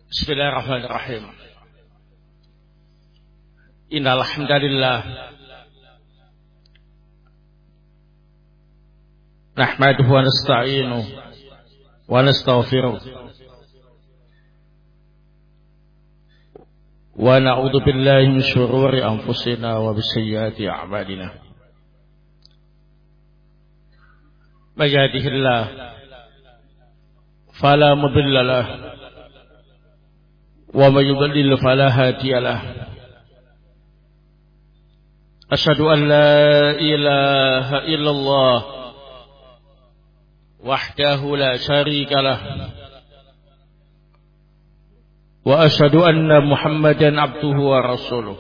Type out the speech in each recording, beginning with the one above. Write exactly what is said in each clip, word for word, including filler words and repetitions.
Bismillahirrahmanirrahim. Innal hamdalillah nahmaduhu wa nasta'inuhu wa nastaghfiruh wa na'udzu billahi min shururi anfusina wa min sayyiati a'malina. May yahdihillahu fala mudilla lahu wa may yudlil fala hadiya lahu. Asyhadu an la ilaha illallah wahdahu la syarika lah wa asyhadu anna Muhammadan abduhu wa rasuluh.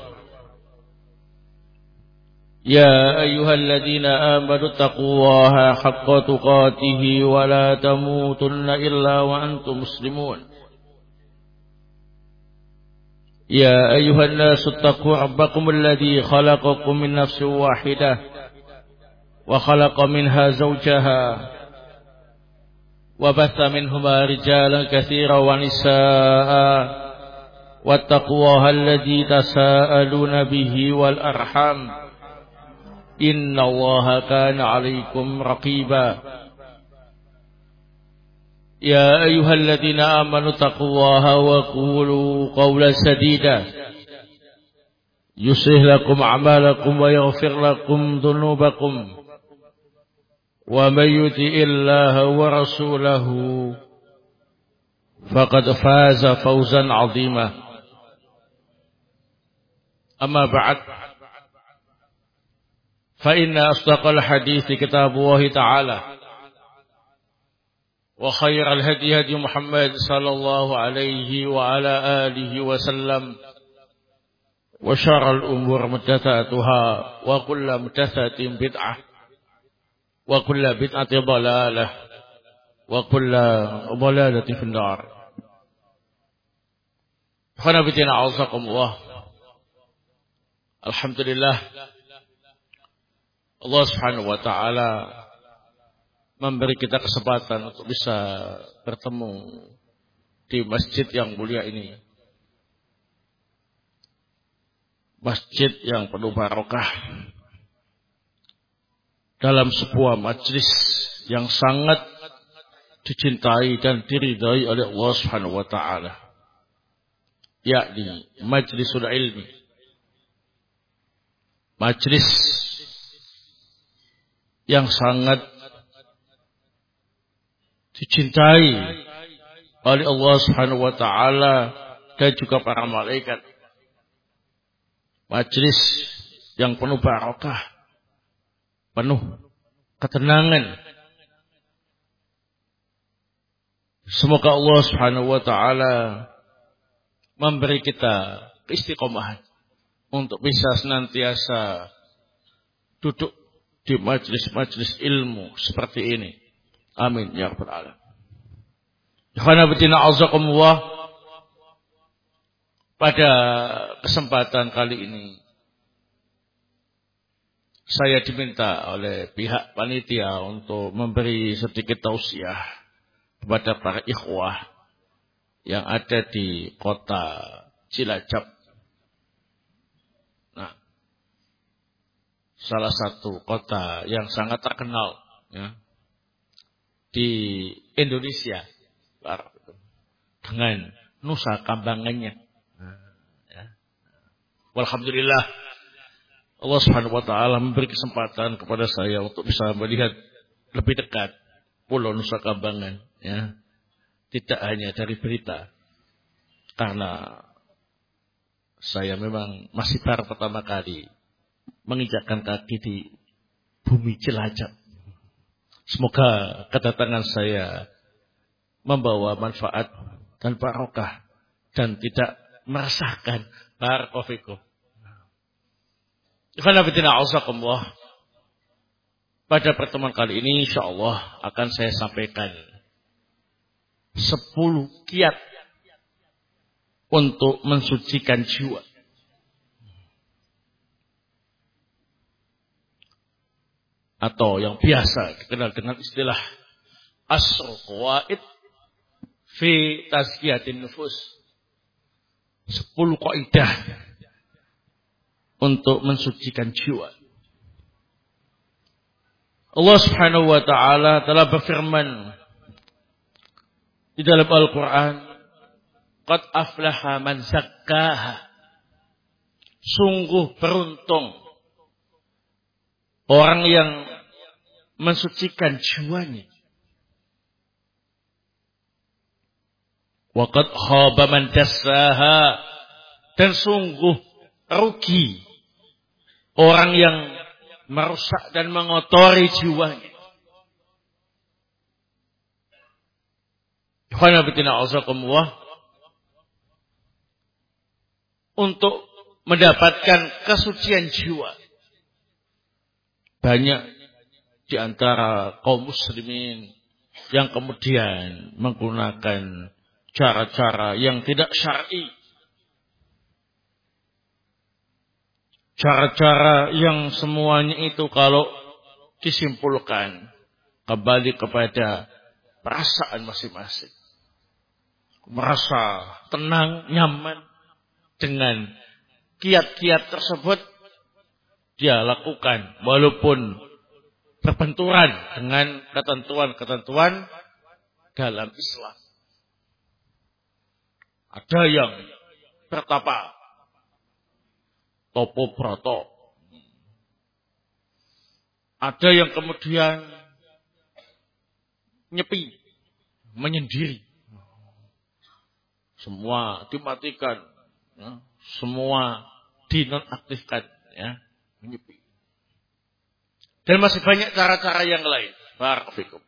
Ya ayyuhalladzina amanu taqullaha haqqa tuqatih wa la tamutunna illa wa antum muslimun. يا أيها الناس اتقوا ربكم الذي خلقكم من نفس واحدة وخلق منها زوجها وبث منهما رجالا كثيرا ونساء واتقوا الله الذي تساءلون به والأرحام إن الله كان عليكم رقيبا. يا أيها الذين آمنوا اتقوا الله وقولوا قولا سديدا يصلح لكم أعمالكم ويغفر لكم ذنوبكم ومن يطع الله ورسوله فقد فاز فوزا عظيما. أما بعد فإن أصدق الحديث كتاب الله تعالى وخير الهدي هدي محمد صلى الله عليه وعلى آله وسلم وشر الأمور محدثاتها وكل محدثة بدعة وكل بدعة ضلالة وكل ضلالة في النار. Khanabitina auzakumullah. Alhamdulillah Allah Subhanahu wa taala memberi kita kesempatan untuk bisa bertemu di masjid yang mulia ini. Masjid yang penuh barokah. Dalam sebuah majlis yang sangat dicintai dan diridai oleh Allah Subhanahu wa taala. Yakni majlisul ilmi. Majlis yang sangat dicintai oleh Allah Subhanahu wa taala dan juga para malaikat. Majlis yang penuh barakah, penuh ketenangan. Semoga Allah Subhanahu wa taala memberi kita istiqomah untuk bisa senantiasa duduk di majlis-majlis ilmu seperti ini. Amin ya rabbal alamin. Khanabitina auzakumullah. Pada kesempatan kali ini saya diminta oleh pihak panitia untuk memberi sedikit tausiah kepada para ikhwah yang ada di kota Cilacap. Nah, salah satu kota yang sangat terkenal ya di Indonesia dengan Nusa Kambangannya. Ya. Alhamdulillah Allah Subhanahu wa taala memberi kesempatan kepada saya untuk bisa melihat lebih dekat Pulau Nusa Kambangan ya. Tidak hanya dari berita. Karena saya memang masih baru pertama kali menginjakkan kaki di bumi Cilacap. Semoga kedatangan saya membawa manfaat dan barokah dan tidak meresahkan. Barakallahu fikum. Khanabitina auzakumullah. Pada pertemuan kali ini insyaallah akan saya sampaikan sepuluh kiat untuk mensucikan jiwa. Atau yang biasa dikenal dengan istilah asrul qawaid fi tazkiyatin nufus. Sepuluh kaidah untuk mensucikan jiwa. Allah Subhanahu wa taala telah berfirman di dalam Al-Qur'an, "Qad aflaha man zakkaha." Sungguh beruntung orang yang mensucikan jiwanya. Wa qad khaba man dassaha. Dan sungguh rugi orang yang merusak dan mengotori jiwanya. Untuk mendapatkan kesucian jiwa, banyak di antara kaum muslimin yang kemudian menggunakan cara-cara yang tidak syar'i, cara-cara yang semuanya itu kalau disimpulkan kembali kepada perasaan masing-masing, merasa tenang, nyaman dengan kiat-kiat tersebut, dia lakukan walaupun berbenturan dengan ketentuan-ketentuan dalam Islam. Ada yang bertapa topo broto, ada yang kemudian nyepi, menyendiri, semua dimatikan, ya, semua dinonaktifkan, ya, menyepi. Dan masih banyak cara-cara yang lain. Barakallahu.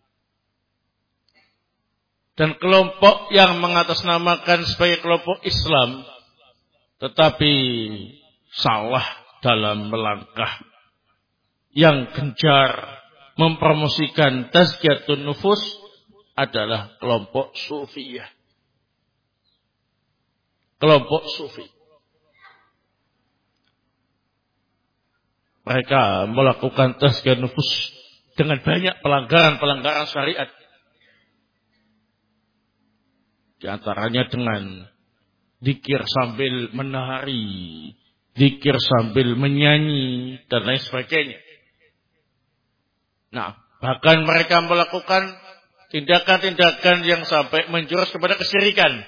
Dan kelompok yang mengatasnamakan sebagai kelompok Islam, tetapi salah dalam melangkah yang gencar mempromosikan tazkiyatun nufus adalah kelompok Sufiyah. Kelompok Sufi. Mereka melakukan tazkiyatun nufus dengan banyak pelanggaran-pelanggaran syariat. Di antaranya dengan zikir sambil menari, zikir sambil menyanyi, dan lain sebagainya. Nah, bahkan mereka melakukan tindakan-tindakan yang sampai menjurus kepada kesyirikan.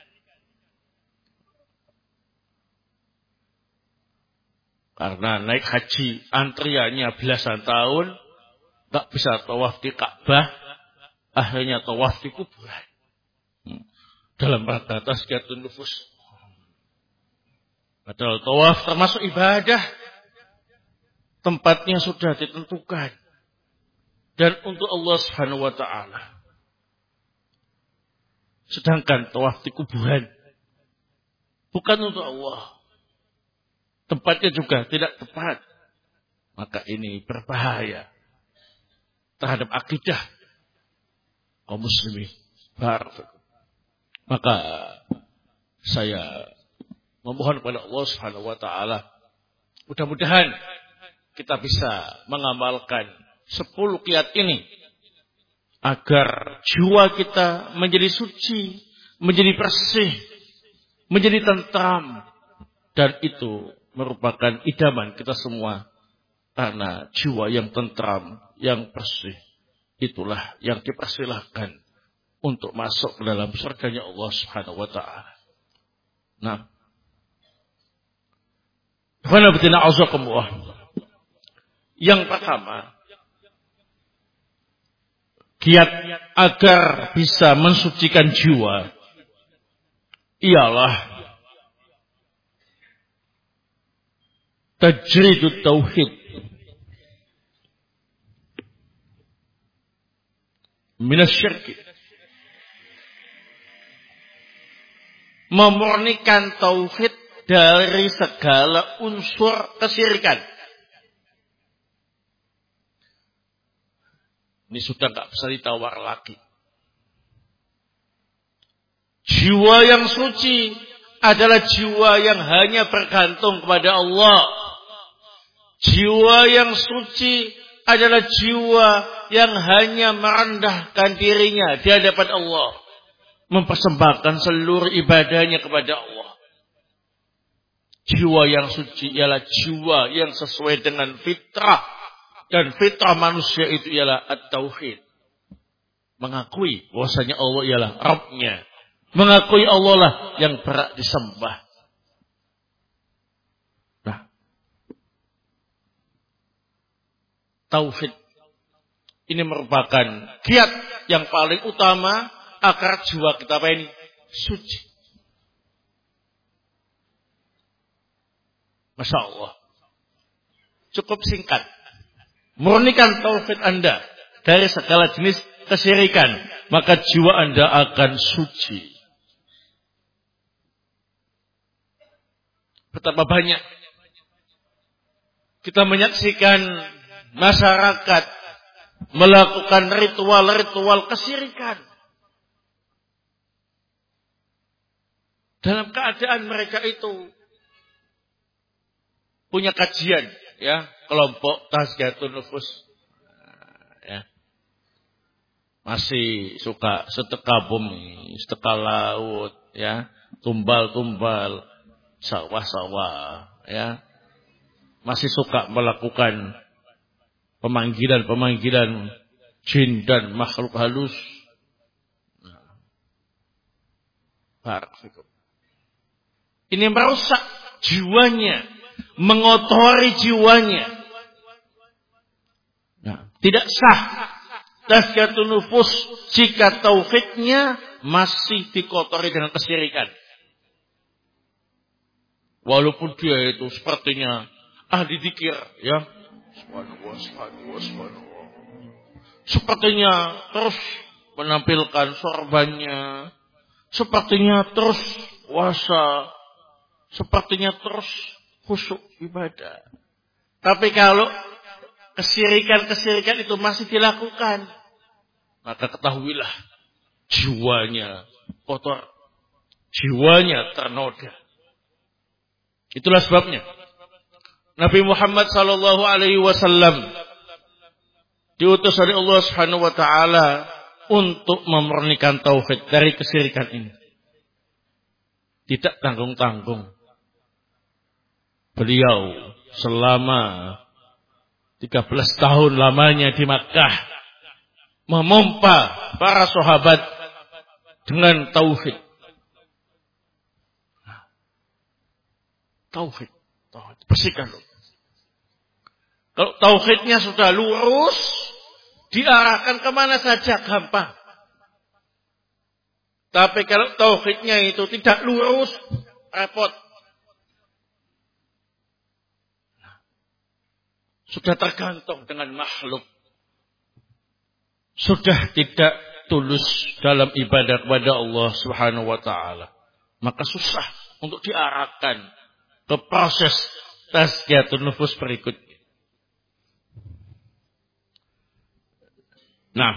Karena naik haji antriannya belasan tahun, tak bisa tawaf di Ka'bah, akhirnya tawaf di kuburan. Hmm. Dalam rangka tazkiyatun nufus. Padahal tawaf termasuk ibadah. Tempatnya sudah ditentukan. Dan untuk Allah Subhanahu wa taala. Sedangkan tawaf di kuburan bukan untuk Allah. Tempatnya juga tidak tepat. Maka ini berbahaya terhadap akidah kaum muslimin. Barakallahu. Maka saya memohon kepada Allah Subhanahu wa taala, mudah-mudahan kita bisa mengamalkan sepuluh kiat ini agar jiwa kita menjadi suci, menjadi bersih, menjadi tentram, dan itu merupakan idaman kita semua. Karena jiwa yang tentram, yang bersih, itulah yang dipersilahkan untuk masuk ke dalam surganya Allah Subhanahu wa taala. Nah, yang pertama, kiat agar bisa mensucikan jiwa ialah tajridut tauhid minasyirk. Memurnikan tauhid dari segala unsur kesyirikan. Ini sudah gak bisa ditawar lagi. Jiwa yang suci adalah jiwa yang hanya bergantung kepada Allah. Jiwa yang suci adalah jiwa yang hanya merendahkan dirinya di hadapan Allah. Mempersembahkan seluruh ibadahnya kepada Allah. Jiwa yang suci ialah jiwa yang sesuai dengan fitrah. Dan fitrah manusia itu ialah at-tauhid. Mengakui bahwasanya Allah ialah Rabb-Nya. Mengakui Allah lah yang berhak disembah. Nah, tauhid ini merupakan kiat yang paling utama agar jiwa kita apa ini? Suci. Masya Allah. Cukup singkat. Murnikan tauhid Anda dari segala jenis kesyirikan. Maka jiwa Anda akan suci. Betapa banyak kita menyaksikan masyarakat melakukan ritual-ritual kesyirikan. Dalam keadaan mereka itu punya kajian, ya, kelompok Tazkiyatun Nufus, ya, masih suka seteka bumi, seteka laut, ya, tumbal-tumbal, sawah-sawah, ya, masih suka melakukan pemanggilan-pemanggilan jin dan makhluk halus. Barakallahu. Ini merusak jiwanya, mengotori jiwanya. Nah, tidak sah tazkiyatun nufus jika tauhidnya masih dikotori dengan kesyirikan. Walaupun dia itu sepertinya ahli dzikir, ya. Subhanallah, subhanallah, subhanallah. Sepertinya terus menampilkan sorbannya. Sepertinya terus puasa. Sepertinya terus khusyuk ibadah. Tapi kalau kesirikan-kesirikan itu masih dilakukan, maka ketahuilah jiwanya kotor. Jiwanya ternoda. Itulah sebabnya Nabi Muhammad sallallahu alaihi wasallam diutus oleh Allah Subhanahu wa taala untuk memurnikan tauhid dari kesyirikan ini. Tidak tanggung-tanggung. Beliau selama tiga belas tahun lamanya di Makkah memompa para sahabat dengan tauhid. Tauhid, tauhid. Bersihkan loh. Kalau tauhidnya sudah lurus, diarahkan kemana saja gampang. Tapi kalau tauhidnya itu tidak lurus, repot. Sudah tergantung dengan makhluk. Sudah tidak tulus dalam ibadah kepada Allah Subhanahu wa taala. Maka susah untuk diarahkan ke proses tazkiyatun nufus berikutnya. Nah,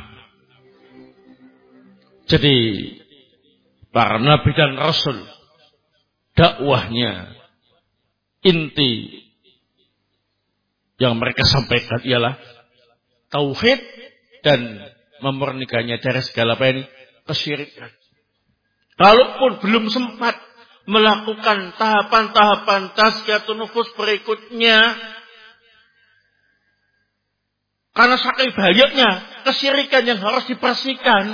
jadi para nabi dan rasul dakwahnya inti yang mereka sampaikan ialah tauhid dan memurnikannya dari segala apa ini? Kesyirikan. Kalaupun belum sempat melakukan tahapan-tahapan tazkiyatun nufus berikutnya, karena saking banyaknya kesyirikan yang harus dibersihkan,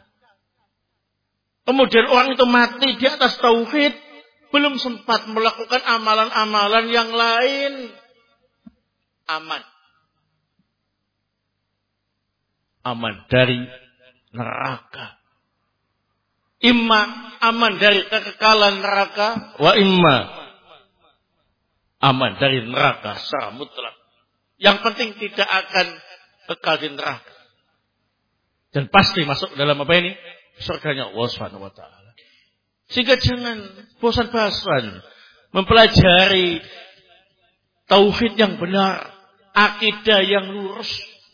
kemudian orang itu mati di atas tauhid, belum sempat melakukan amalan-amalan yang lain, aman. Aman dari neraka. Imma aman dari kekekalan neraka, wa imma aman dari neraka secara mutlak. Yang penting tidak akan kekal di neraka. Dan pasti masuk dalam apa ini? Surganya Allah Subhanahu wa taala. Sehingga jangan bosan-bosan mempelajari tauhid yang benar, akidah yang lurus.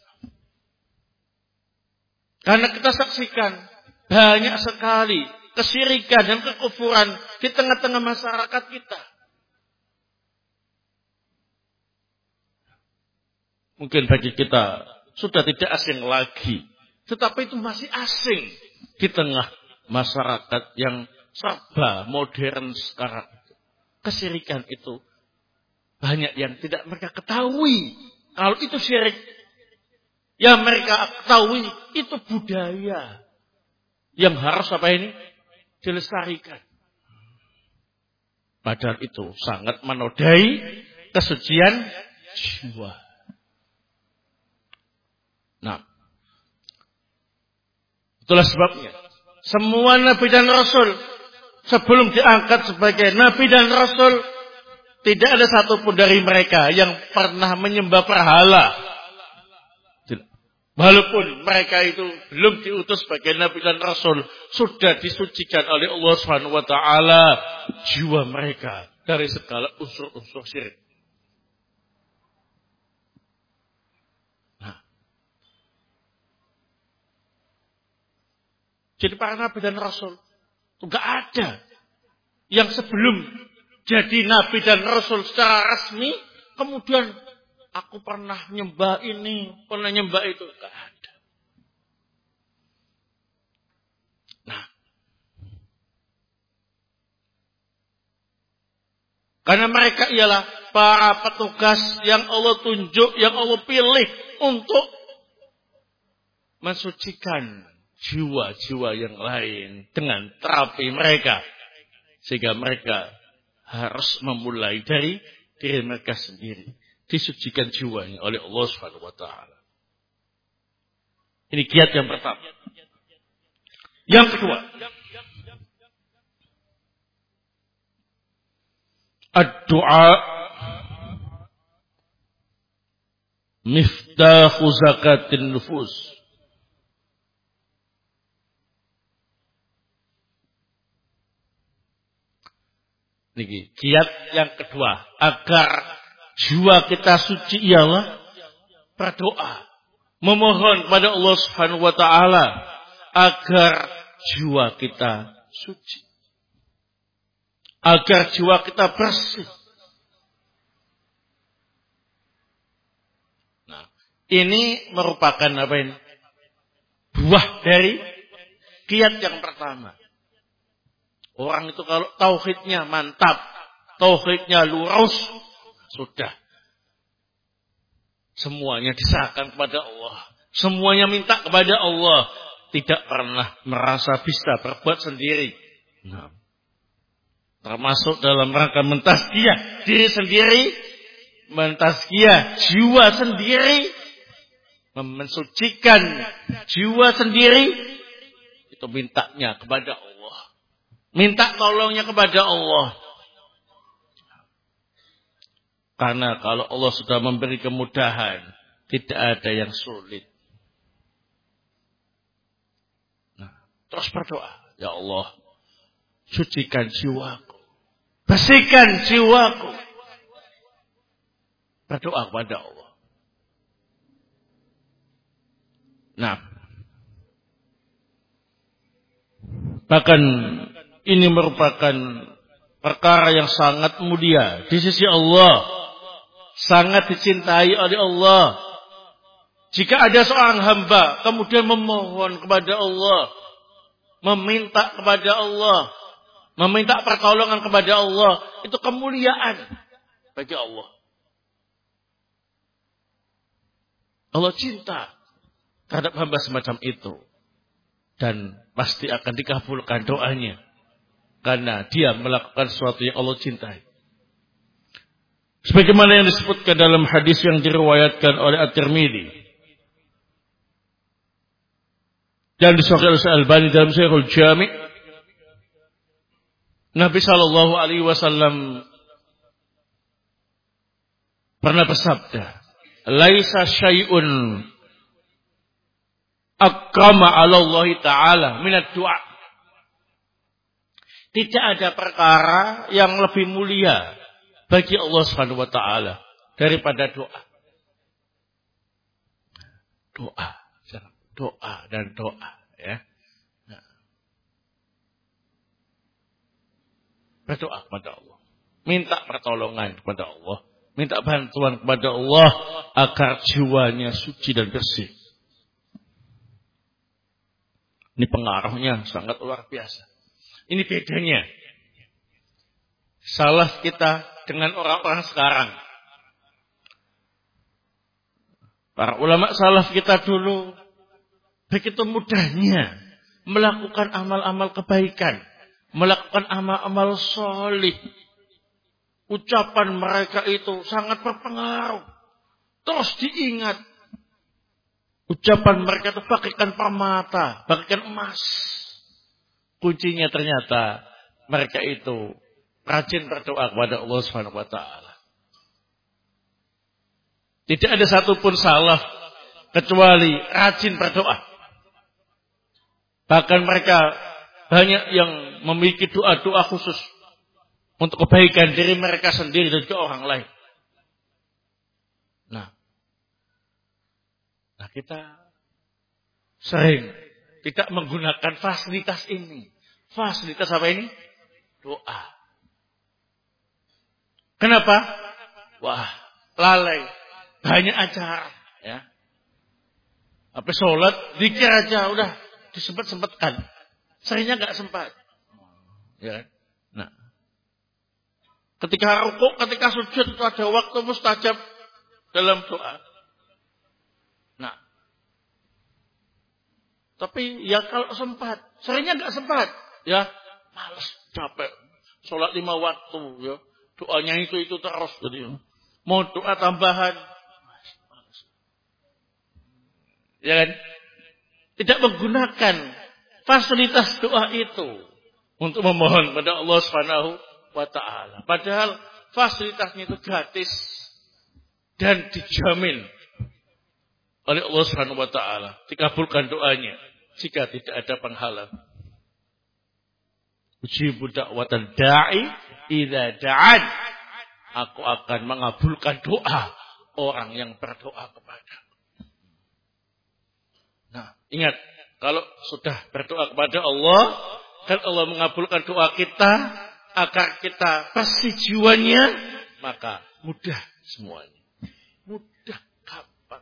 Karena kita saksikan banyak sekali kesyirikan dan kekufuran di tengah-tengah masyarakat kita. Mungkin bagi kita sudah tidak asing lagi. Tetapi itu masih asing di tengah masyarakat yang serba modern sekarang. Kesyirikan itu banyak yang tidak mereka ketahui. Kalau itu syirik, yang mereka ketahui itu budaya yang harus apa ini? Dilestarikan. Padahal itu sangat menodai kesucian jiwa. Nah, itulah sebabnya semua nabi dan rasul sebelum diangkat sebagai nabi dan rasul, tidak ada satupun dari mereka yang pernah menyembah berhala. Walaupun mereka itu belum diutus sebagai nabi dan rasul, sudah disucikan oleh Allah Subhanahu wa taala jiwa mereka dari segala unsur-unsur syirik. Nah, jadi para nabi dan rasul itu enggak ada yang sebelum jadi nabi dan rasul secara resmi kemudian aku pernah nyembah ini, pernah nyembah itu. Enggak ada. Nah, karena mereka ialah para petugas yang Allah tunjuk, yang Allah pilih untuk mensucikan jiwa-jiwa yang lain dengan terapi mereka. Sehingga mereka harus memulai dari diri mereka sendiri. Disucikan jiwanya oleh Allah Subhanahu wa taala. Ini kiat yang pertama. Yang kedua, ad-du'a miftahu zakatin nufus. Ini kiat yang kedua, agar jiwa kita suci ialah berdoa, memohon kepada Allah Subhanahu wa taala agar jiwa kita suci, agar jiwa kita bersih. Nah, ini merupakan apa ini? Buah dari kiat yang pertama. Orang itu kalau tauhidnya mantap, tauhidnya lurus, sudah. Semuanya diserahkan kepada Allah. Semuanya minta kepada Allah. Tidak pernah merasa bisa berbuat sendiri. Nah, termasuk dalam rangka mentazkiyah diri sendiri, mentazkiyah jiwa sendiri, mensucikan jiwa sendiri, itu mintanya kepada Allah. Minta tolongnya kepada Allah. Karena kalau Allah sudah memberi kemudahan, tidak ada yang sulit. Nah, terus berdoa, ya Allah, sucikan jiwaku, bersihkan jiwaku. Berdoa kepada Allah. Nah, bahkan ini merupakan perkara yang sangat mulia di sisi Allah, sangat dicintai oleh Allah. Jika ada seorang hamba kemudian memohon kepada Allah, meminta kepada Allah, meminta pertolongan kepada Allah, itu kemuliaan bagi Allah. Allah cinta terhadap hamba semacam itu. Dan pasti akan dikabulkan doanya. Karena dia melakukan sesuatu yang Allah cintai. Sebagaimana yang disebutkan dalam hadis yang diriwayatkan oleh At-Tirmidzi. Dan disahihkan oleh Al-Albani dalam Sahihul Jami'. Nabi sallallahu alaihi wasallam pernah bersabda, "Laisa syai'un akrama 'ala Allah Ta'ala minad du'a." Tidak ada perkara yang lebih mulia bagi Allah Subhanahu wa taala daripada doa. Doa, doa dan doa, ya. Nah. Berdoa kepada Allah, minta pertolongan kepada Allah, minta bantuan kepada Allah agar jiwanya suci dan bersih. Ini pengaruhnya sangat luar biasa. Ini bedanya salaf kita dengan orang-orang sekarang. Para ulama salaf kita dulu begitu mudahnya melakukan amal-amal kebaikan, melakukan amal-amal solih. Ucapan mereka itu sangat berpengaruh. Terus diingat. Ucapan mereka itu bagaikan permata, bagaikan emas. Kuncinya ternyata mereka itu rajin berdoa kepada Allah Subhanahu wa taala. Tidak ada satupun salaf kecuali rajin berdoa. Bahkan mereka banyak yang memiliki doa-doa khusus untuk kebaikan diri mereka sendiri dan juga orang lain. Nah, nah kita sering tidak menggunakan fasilitas ini. Fasilitas apa ini? Doa. Kenapa? Wah, lalai. Banyak acara, ya. Apa sholat, zikir aja udah disempet-sempetkan. Seringnya nggak sempat. Ya. Nah, ketika rukuk, ketika sujud itu ada waktu mustajab dalam doa. Nah, tapi ya kalau sempat, seringnya nggak sempat, ya malas, capek, sholat lima waktu, ya doanya itu itu terus, jadi mau doa tambahan. Ya kan? Tidak menggunakan fasilitas doa itu untuk memohon pada Allah Subhanahu wa taala. Padahal fasilitasnya itu gratis dan dijamin oleh Allah Subhanahu wa taala. Dikabulkan doanya jika tidak ada penghalang. Ujibu da'watan da'i idza da'an. Aku akan mengabulkan doa orang yang berdoa kepada. Nah, ingat, kalau sudah berdoa kepada Allah, dan Allah mengabulkan doa kita, agar kita pasti jiwanya, maka mudah semuanya. Mudah, gampang.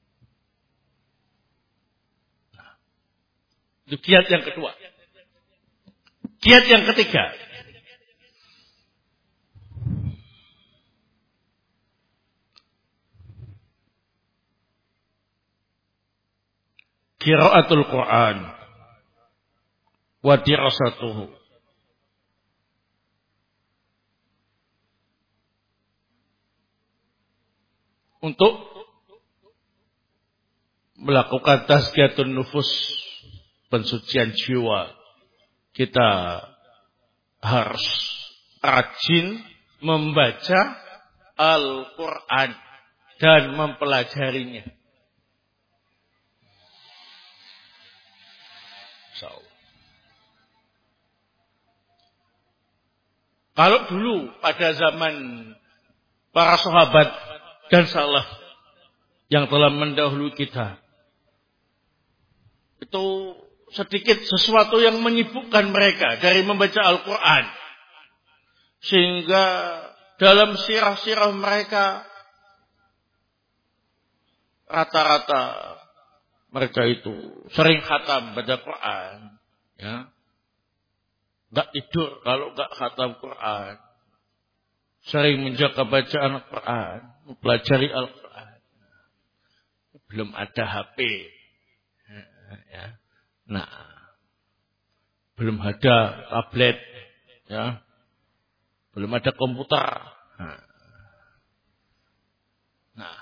Nah, itu kiat yang kedua. Kiat yang ketiga. Qiraatul Quran wa dirasatuhu. Untuk melakukan tazkiyatun nufus, pensucian jiwa, kita harus rajin membaca Al-Quran dan mempelajarinya. Kalau dulu pada zaman para sahabat dan salaf yang telah mendahului kita, itu sedikit sesuatu yang menyibukkan mereka dari membaca Al-Quran. Sehingga dalam sirah-sirah mereka rata-rata mereka itu sering khatam baca Quran, ya. Enggak tidur kalau enggak khatam Quran. Sering menjaga bacaan Al-Quran, mempelajari Al-Quran. Belum ada H P. Ya. Nah, belum ada tablet, ya. Belum ada komputer. Nah.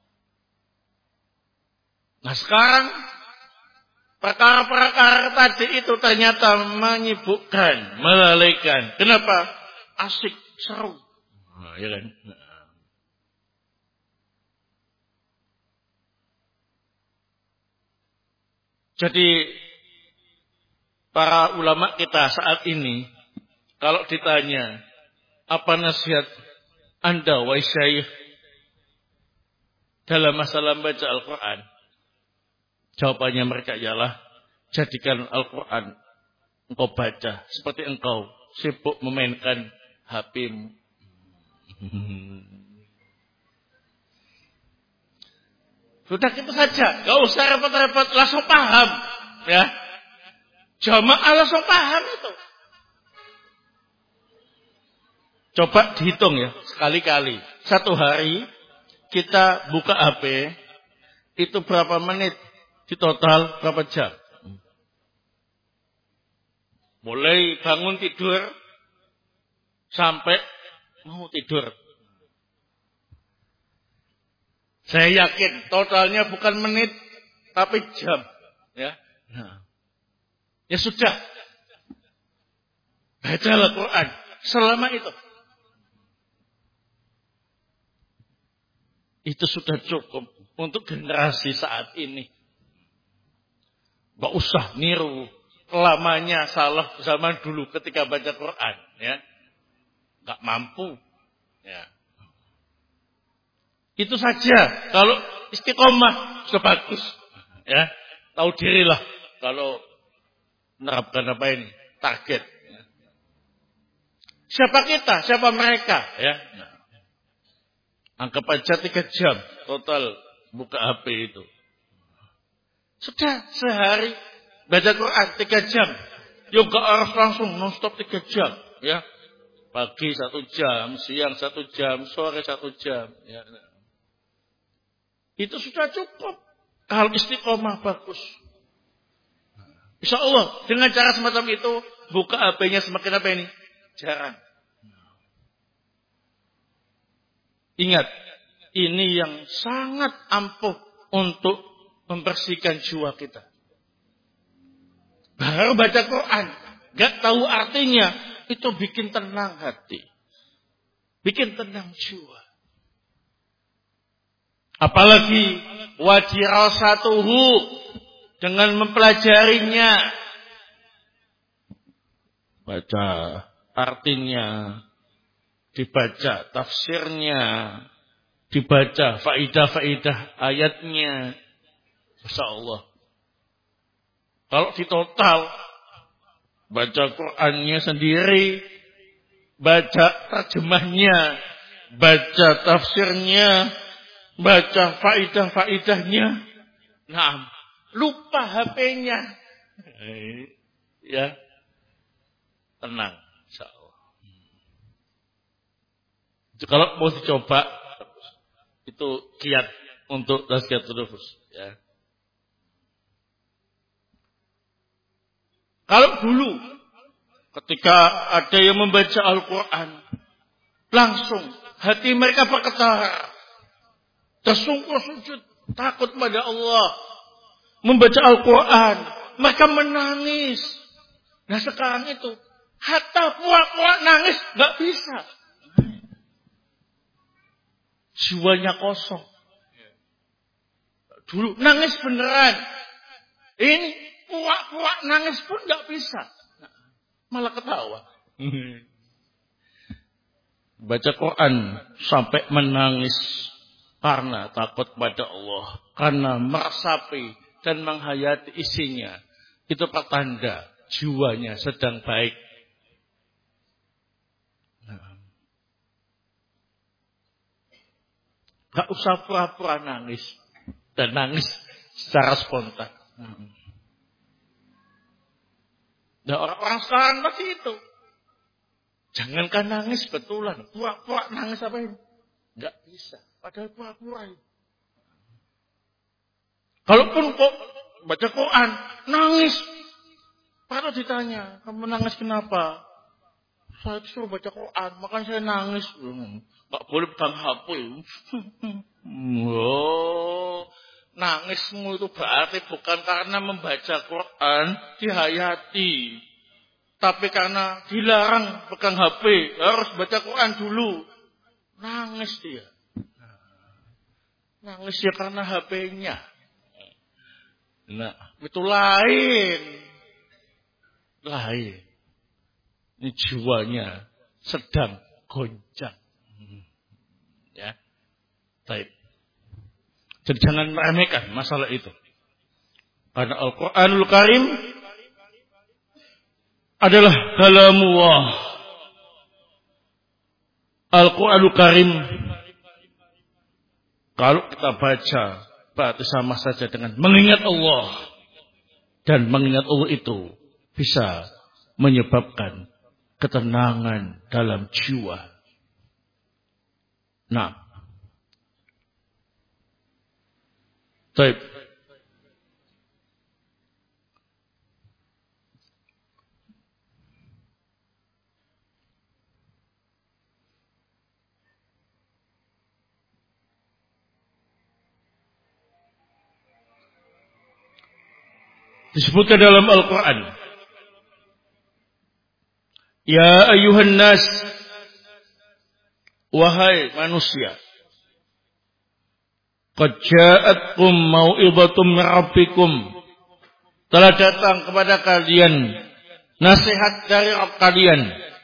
Nah sekarang perkara-perkara tadi itu ternyata menyibukkan, melalaikan. Kenapa? Asik, seru. Nah, ya kan? Nah. Jadi para ulama kita saat ini kalau ditanya apa nasihat Anda wahai syekh dalam masalah baca Al-Quran, jawabannya mereka ialah jadikan Al-Quran engkau baca seperti engkau sibuk memainkan H P-mu. Sudah gitu saja, gak usah repot-repot, langsung paham, ya. Jamaah langsung paham itu. Coba dihitung ya, sekali-kali. Satu hari kita buka H P, itu berapa menit? Di total berapa jam? Mulai bangun tidur sampai mau tidur. Saya yakin totalnya bukan menit tapi jam, ya. Nah. Ya sudah. Baca Al-Qur'an selama itu. Itu sudah cukup untuk generasi saat ini. Gak usah niru lamanya salaf zaman dulu ketika baca Quran, ya. Gak mampu, ya. Itu saja. Kalau istiqomah sudah bagus, ya. Tahu dirilah kalau menerapkan apa ini target. Ya. Siapa kita? Siapa mereka? Ya. Nah. Anggap aja tiga jam total buka H P itu. Sudah sehari baca Quran tiga jam. Yuk gak harus langsung non-stop tiga jam, ya. Pagi satu jam, siang satu jam, sore satu jam, ya. Itu sudah cukup. Kalau istiqomah bagus. Insya Allah dengan cara semacam itu buka H P-nya semakin apa ini? Jarang. Ingat, ini yang sangat ampuh untuk membersihkan jiwa kita. Baru baca Quran, gak tahu artinya, itu bikin tenang hati. Bikin tenang jiwa. Apalagi wadirasatuhu, dengan mempelajarinya. Baca artinya, dibaca tafsirnya, dibaca faidah-faidah ayatnya. Masya Allah. Kalau di total, baca Qur'annya sendiri, baca terjemahnya, baca tafsirnya, baca faidah-faidahnya. Nah, lupa H P-nya. Ya, tenang. Insya Allah. Kalau mau dicoba, itu kiat untuk tazkiyatun nufus. Ya. Kalau dulu, ketika ada yang membaca Al-Quran, langsung hati mereka bergetar, tersungkur sujud, takut pada Allah, membaca Al-Quran, mereka menangis. Nah sekarang itu, hatta pura-pura nangis gak bisa. Jiwanya kosong. Dulu nangis beneran. Ini pura-pura nangis pun gak bisa. Malah ketawa. Baca Quran sampai menangis karena takut pada Allah, karena meresapi dan menghayati isinya. Itu pertanda jiwanya sedang baik. Gak usah pura-pura nangis. Dan nangis secara spontan. Nah orang-orang sekarang pasti itu. Jangankan nangis betulan. Pura-pura nangis apa ini? Gak bisa. Padahal pura-pura ini. Kalaupun kok baca Quran, nangis. Kalau ditanya, kamu nangis kenapa? Saya disuruh baca Quran, makanya saya nangis. Gak boleh pegang H P. Oh, nangismu itu berarti bukan karena membaca Quran dihayati, tapi karena dilarang pegang H P, harus baca Quran dulu. Nangis dia. Nangis ya karena H P-nya. Nah, itu lain. Lain. Ini jiwanya sedang goncang. Ya. Baik. Jadi jangan meremehkan masalah itu. Karena Al-Quranul Karim adalah kalamullah. Al-Quranul Karim, kalau kita baca, berarti sama saja dengan mengingat Allah. Dan mengingat Allah itu bisa menyebabkan ketenangan dalam jiwa. Nah. Baik. Disebutkan dalam Al-Quran. Ya ayuhan nas. Wahai manusia. Qad ja'atkum mau'idhatum min rabbikum. Telah datang kepada kalian nasihat dari Rabb kalian.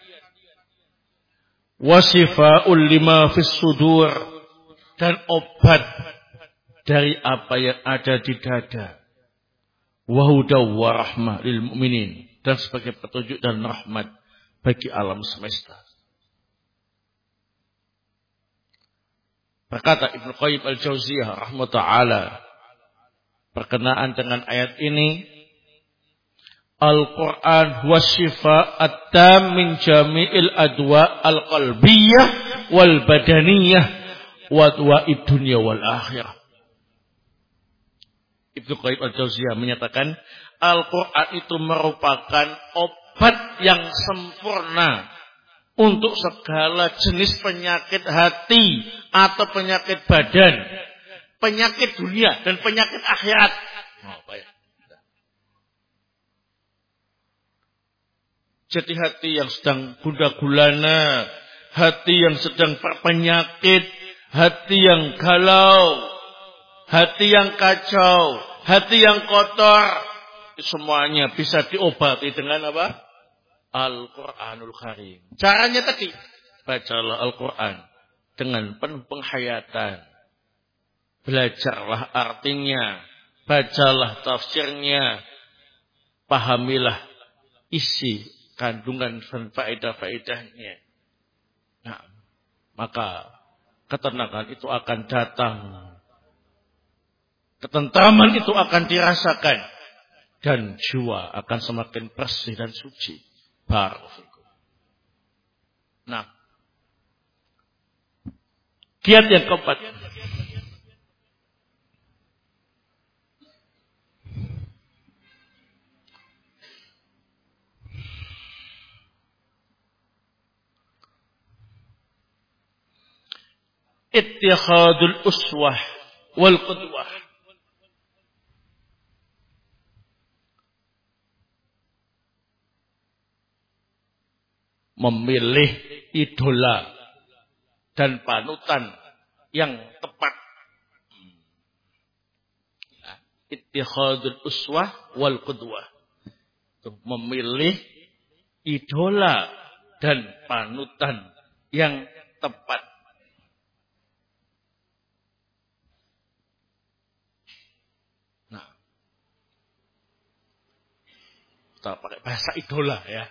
Wasifa'ul lima fis sudur. Dan obat dari apa yang ada di dada. Wahudaw wa rahmah lil mu'minin. Dan sebagai petunjuk dan rahmat bagi alam semesta. Berkata Ibnu Qayyim al-Jauziyah rahmatullah berkenaan dengan ayat ini, Al-Quran huwa syifa'at tam min jami'il adwa al-qalbiyah wal badaniyah wa adwa'id dunya wal akhirah. Ibnu Qayyim al-Jauziyah menyatakan Al-Quran itu merupakan obat yang sempurna untuk segala jenis penyakit hati atau penyakit badan, penyakit dunia dan penyakit akhirat. Oh, jadi hati yang sedang gundah gulana, hati yang sedang berpenyakit, hati yang galau, hati yang kacau, hati yang kotor, semuanya bisa diobati dengan apa? Al-Quranul Karim. Caranya tadi, bacalah Al-Quran dengan penuh penghayatan. Belajarlah artinya, bacalah tafsirnya, pahamilah isi kandungan dan faedah-faedahnya. Nah, maka ketenangan itu akan datang. Ketentraman itu akan dirasakan. Dan jiwa akan semakin bersih dan suci. Barakallahu. Nah, kiat yang keempat. Ittikhadul uswah wal qudwah. Memilih idola dan panutan yang tepat. Ittikhadul uswah wal qudwah. Memilih idola dan panutan yang tepat. Nah, kita pakai bahasa idola ya.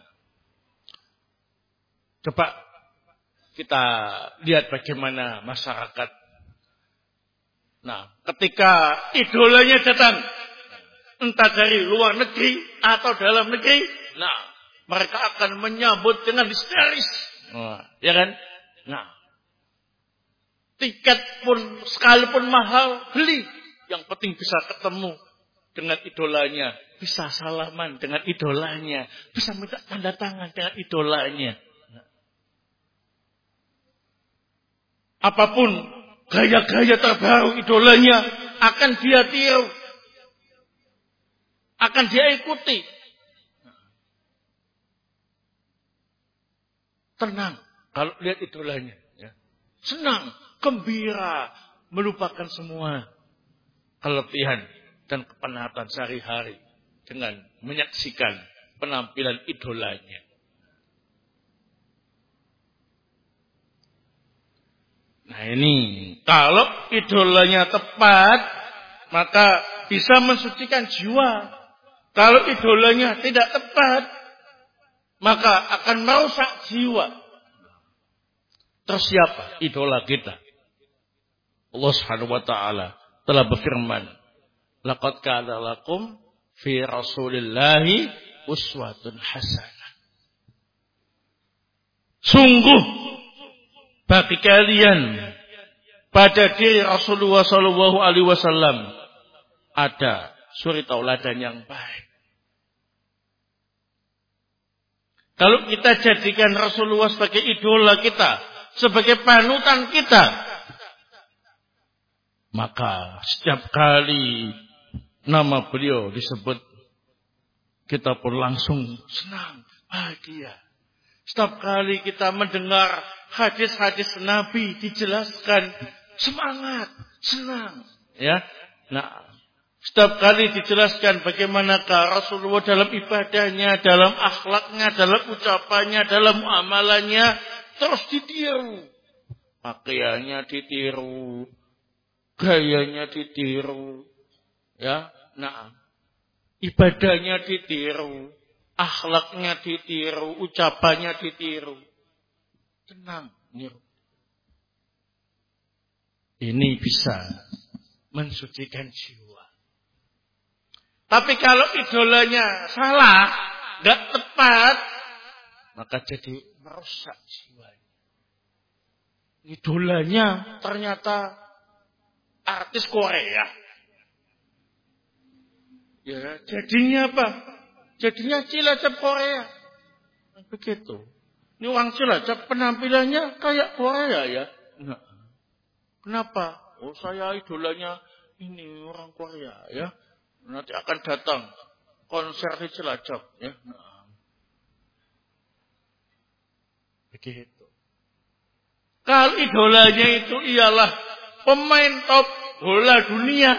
Coba kita lihat bagaimana masyarakat. Nah, ketika idolanya datang, entah dari luar negeri atau dalam negeri, nah, mereka akan menyambut dengan histeris. Nah, ya kan? Nah, tiket pun sekalipun mahal, beli. Yang penting bisa ketemu dengan idolanya, bisa salaman dengan idolanya, bisa minta tanda tangan dengan idolanya. Apapun gaya-gaya terbaru idolanya akan dia tiru. Akan dia ikuti. Tenang kalau lihat idolanya. Ya. Senang, gembira, melupakan semua keletihan dan kepenatan sehari-hari dengan menyaksikan penampilan idolanya. Nah ini, kalau idolanya tepat, maka bisa mensucikan jiwa. Kalau idolanya tidak tepat, maka akan merusak jiwa. Terus siapa idola kita? Allah Subhanahu wa taala telah berfirman, "Laqad kana lakum fi Rasulillahi uswatun hasanah." Sungguh bagi kalian pada diri Rasulullah Shallallahu Alaihi Wasallam ada suri tauladan yang baik. Kalau kita jadikan Rasulullah sebagai idola kita, sebagai panutan kita, maka setiap kali nama beliau disebut, kita pun langsung senang, bahagia. Setiap kali kita mendengar hadis-hadis Nabi dijelaskan, semangat, senang. Ya, nah, setiap kali dijelaskan bagaimanakah Rasulullah dalam ibadahnya, dalam akhlaknya, dalam ucapannya, dalam amalannya, terus ditiru. Pakaiannya ditiru, gayanya ditiru, ya, nah, ibadahnya ditiru, akhlaknya ditiru, ucapannya ditiru. Tenang, niru. Ini bisa mensucikan jiwa. Tapi kalau idolanya salah, nggak tepat, maka jadi merusak jiwanya. Idolanya ternyata artis Korea. Ya, jadinya apa? Jadinya Cilacap Korea. Begitu. Ini orang Cilacap penampilannya kayak Korea ya. Nah, kenapa? Oh, saya idolanya ini orang Korea ya. Nanti akan datang konser di Cilacap ya. Nah, begitu. Kalau idolanya itu ialah pemain top bola dunia,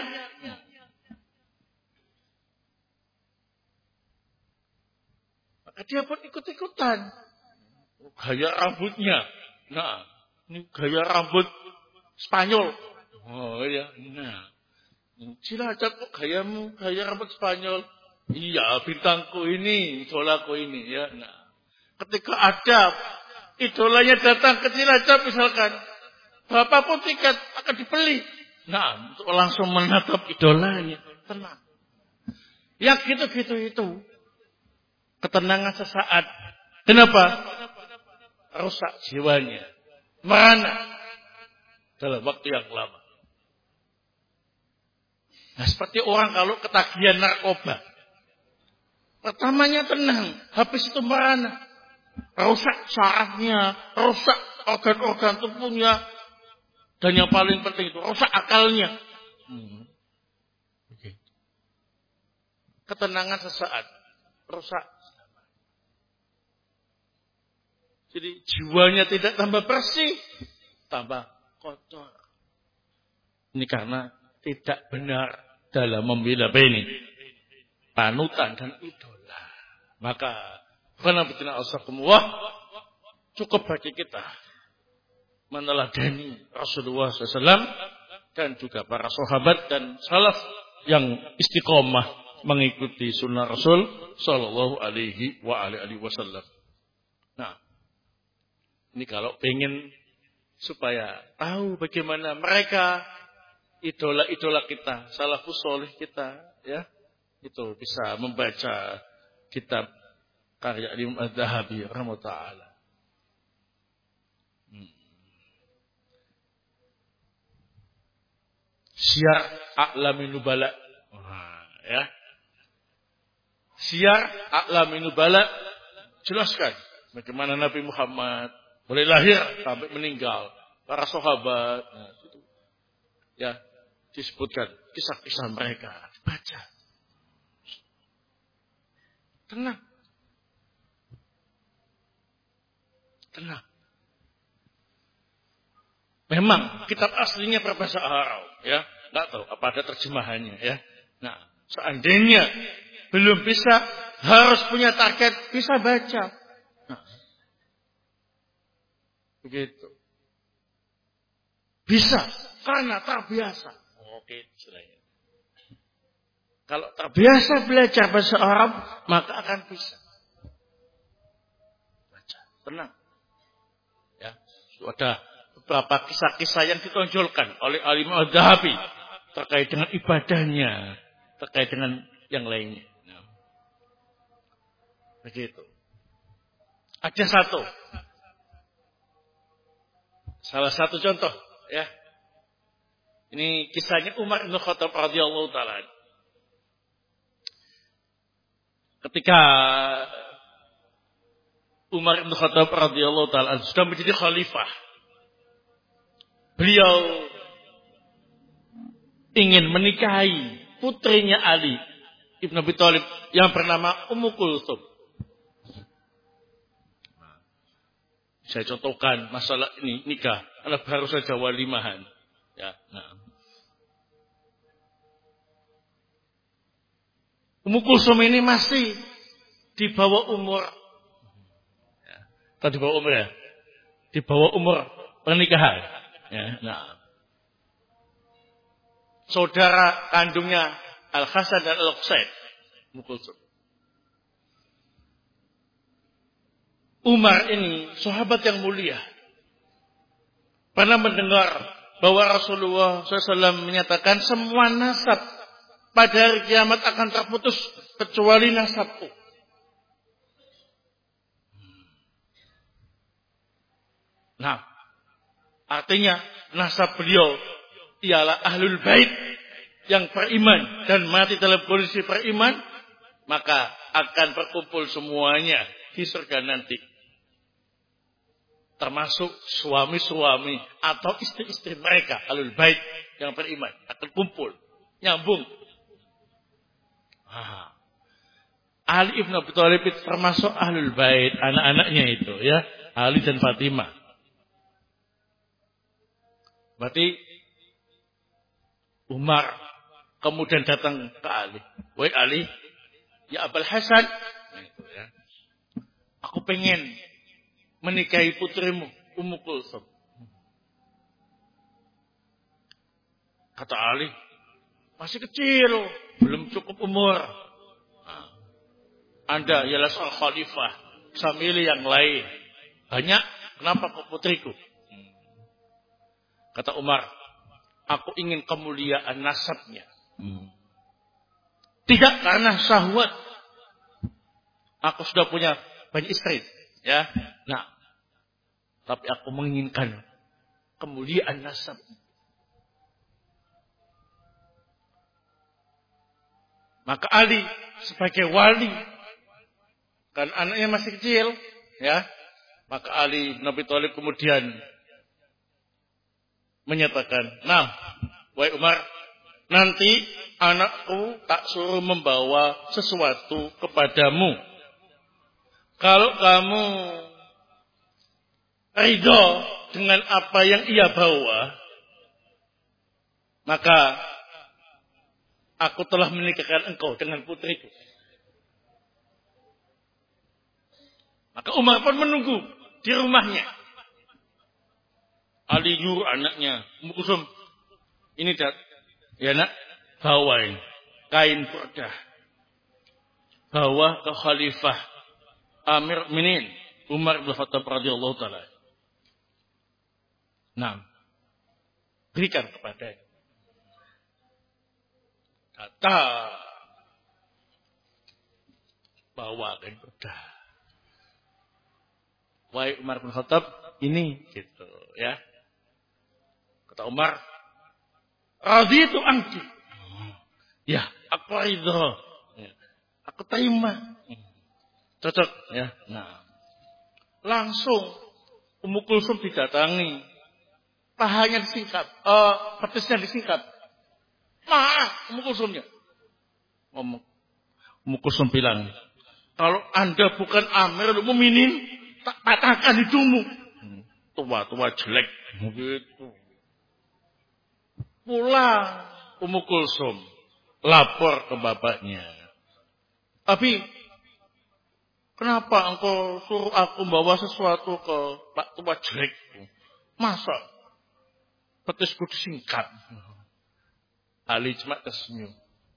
maka dia pun ikut-ikutan. Gaya rambutnya, nah, ini gaya rambut Spanyol. Oh ya, nah. Cilacap kok gayamu, gaya rambut Spanyol. Iya, bintangku ini, idolaku ini ya. Nah, ketika ada idolanya datang ke Cilacap misalkan, bapak pun tiket akan dibeli. Nah, untuk langsung menatap idolanya, tenang. Ya gitu-gitu itu. Ketenangan sesaat. Kenapa? Rusak jiwanya. Merana dalam waktu yang lama. Nah, seperti orang kalau ketagihan narkoba. Pertamanya tenang, habis itu merana. Rusak sarafnya, rusak organ-organ tubuhnya. Dan yang paling penting itu, rusak akalnya. Hmm. Okay. Ketenangan sesaat, rusak. Jadi jiwanya tidak tambah bersih, tambah kotor. Ini karena tidak benar dalam membela ini panutan dan idola. Maka karena betina asakumullah, cukup bagi kita meneladani Rasulullah shallallahu alaihi wasallam dan juga para sahabat dan salaf yang istiqomah mengikuti sunnah Rasul sallallahu alaihi wa alihi wasallam. Nah, ini kalau pengen supaya tahu bagaimana mereka idola-idola kita, salafus soleh kita, ya, itu bisa membaca kitab karya Imam Az-Zahabi rahimahullah taala. Hmm. Syiar A'lamin Nubala, nah, ya. Syiar A'lamin Nubala jelaskan bagaimana Nabi Muhammad mulai lahir sampai meninggal, para sahabat, nah, itu, ya. Disebutkan kisah-kisah mereka. Baca. Tenang. Tenang. Memang kitab aslinya berbahasa Arab. Ya, nggak tahu apa ada terjemahannya. Ya. Nah, seandainya belum bisa, harus punya target, bisa baca. Nah, begitu. Bisa, karena terbiasa. Oke, istilahnya. Kalau terbiasa belajar bahasa Arab, maka akan bisa. Baca, tenang. Ya, ada beberapa kisah-kisah yang ditonjolkan oleh Imam Az-Zahabi terkait dengan ibadahnya, terkait dengan yang lainnya. Nah, begitu. Ada satu Salah satu contoh, ya. Ini kisahnya Umar bin Khattab radhiyallahu taala. Ketika Umar bin Khattab radhiyallahu taala sudah menjadi khalifah, beliau ingin menikahi putrinya Ali ibn Abi Thalib yang bernama Ummu Kulthum. Saya contohkan masalah ini nikah, karena baru saja walimahan. Ya, nah. Ummu Kulthum ini masih di bawah umur. Ya, tadi di bawah umur ya, di bawah umur pernikahan. Ya, nah. Saudara kandungnya Al Hasan dan Al Husain, Ummu Kulthum. Umar ini sahabat yang mulia. Pernah mendengar bahwa Rasulullah shallallahu alaihi wasallam menyatakan semua nasab pada hari kiamat akan terputus kecuali nasabku. Nah, artinya nasab beliau ialah ahlul bait yang beriman dan mati dalam kondisi beriman, maka akan berkumpul semuanya di surga nanti. Termasuk suami-suami atau istri-istri mereka ahlul bait yang beriman akan kumpul, nyambung. Ah. Ali ibn Abi Thalib termasuk ahlul bait, anak-anaknya itu ya, Ali dan Fatimah. Berarti Umar kemudian datang ke Ali. Wahai Ali, ya Abul Hasan, nah, itu, ya. Aku pengen menikahi putrimu, Ummu Kulthum. Kata Ali, masih kecil, belum cukup umur. Nah, Anda ialah seorang khalifah, bisa milih yang lain. Banyak, kenapa kok putriku? Kata Umar, aku ingin kemuliaan nasabnya. Hmm. Tidak karena syahwat. Aku sudah punya banyak istri, ya. Nah, tapi aku menginginkan kemuliaan nasab. Maka Ali sebagai wali, kan anaknya masih kecil, ya. Maka Ali bin Abi Thalib kemudian menyatakan, nah, wahai Umar, nanti anakku tak suruh membawa sesuatu kepadamu. Kalau kamu ridho dengan apa yang ia bawa, maka aku telah menikahkan engkau dengan putriku. Maka Umar pun menunggu di rumahnya. Ali nyuruh anaknya, Ummu Kulthum, ini dat, ya nak, bawa ini, kain burdah, bawa ke Khalifah Amir Minin Umar bin Khattab radhiyallahu taala. Nah, berikan kepadanya. Kata, bawa kain burdah. Wahai Umar bin Khattab, ini gitu ya. Kata Umar, raditu anki. Ya, aku ridho. Ya, aku terima. Cocok ya. Nah, langsung Ummu Kulthum didatangi. Pahanya disingkat, uh, petisnya disingkat. Maaf, Ummu Kulthumnya. Ngomong. Ummu Kulthum bilang, kalau Anda bukan Amirul Mukminin, tak patahkan hidungmu. Tua-tua jelek. Begitu. Pulang Ummu Kulthum lapor ke bapaknya. Tapi kenapa engkau suruh aku bawa sesuatu ke Pak tua jelek? Masa petisku disingkat? Ali cuma tersenyum.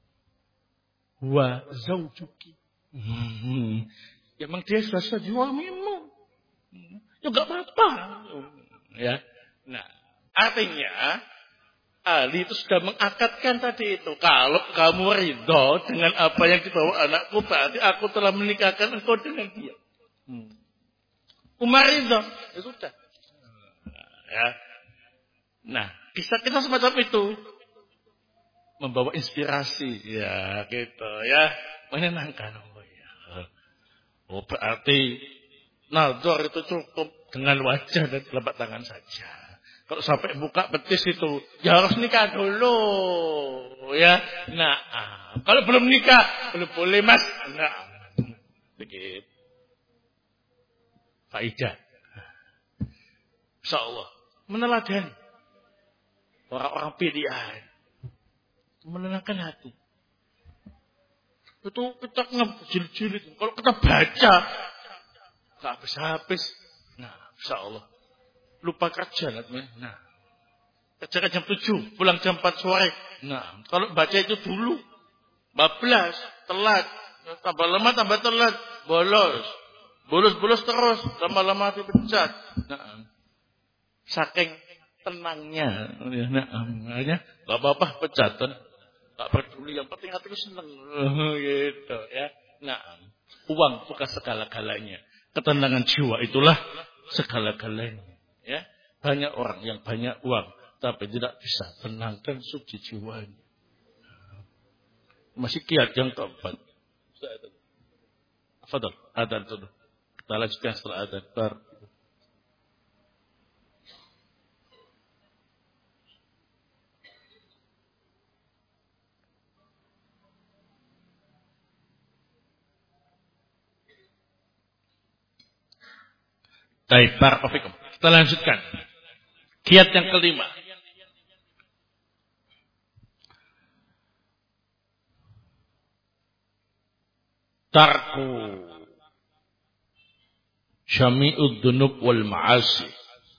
Wa zaujuki. Hmm. Ya memang dia sudah suamimu. Ya enggak apa-apa. Ya. Nah, artinya Ali itu sudah mengakadkan tadi itu. Kalau kamu ridho dengan apa yang dibawa anakku, berarti aku telah menikahkan engkau dengan dia. Hmm. Umar ridho, ya sudah. Ya. Nah, kisah kita semacam itu. Membawa inspirasi. Ya, gitu ya. Menyenangkan. Oh, ya. Oh, berarti nazar itu cukup dengan wajah dan telapak tangan saja. Kalau sampai buka betis itu, ya harus nikah dulu. Ya. Nah, kalau belum nikah, belum boleh mas. Nah, begitu. Faidah. Insyaallah. Meneladani. Orang-orang pilihan. Menenangkan hati. Itu kita ngejilid-jilid. Kalau kita baca, tak habis-habis. Nah, insyaallah. Lupa kerja. Nah, kerja jam tujuh, pulang jam empat sore. Nah, kalau baca itu dulu. Bablas, telat. Tambah lama, tambah telat. Bolos. Bolos-bolos terus. Lama-lama dipecat. Nah, saking tenangnya. Nah, makanya gak apa-apa pecatan. Tak peduli, yang penting hatiku seneng. Gitu ya. Nah, uang bukan segala-galanya. Ketenangan jiwa itulah segala-galanya. Ya. Banyak orang yang banyak uang, tapi tidak bisa tenangkan suci jiwanya. Masih kiat yang keempat. Fadal, adzan dulu. Kita lanjutkan setelah adzan. Bar. Baik, barakallahu. Kita lanjutkan. Kiat yang kelima. Tarku syami'ud dunub wal ma'asi.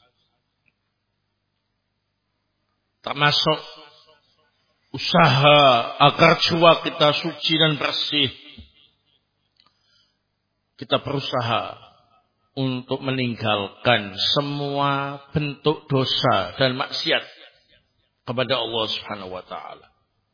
Termasuk usaha agar jiwa kita suci dan bersih. Kita berusaha untuk meninggalkan semua bentuk dosa dan maksiat kepada Allah Subhanahu wa taala.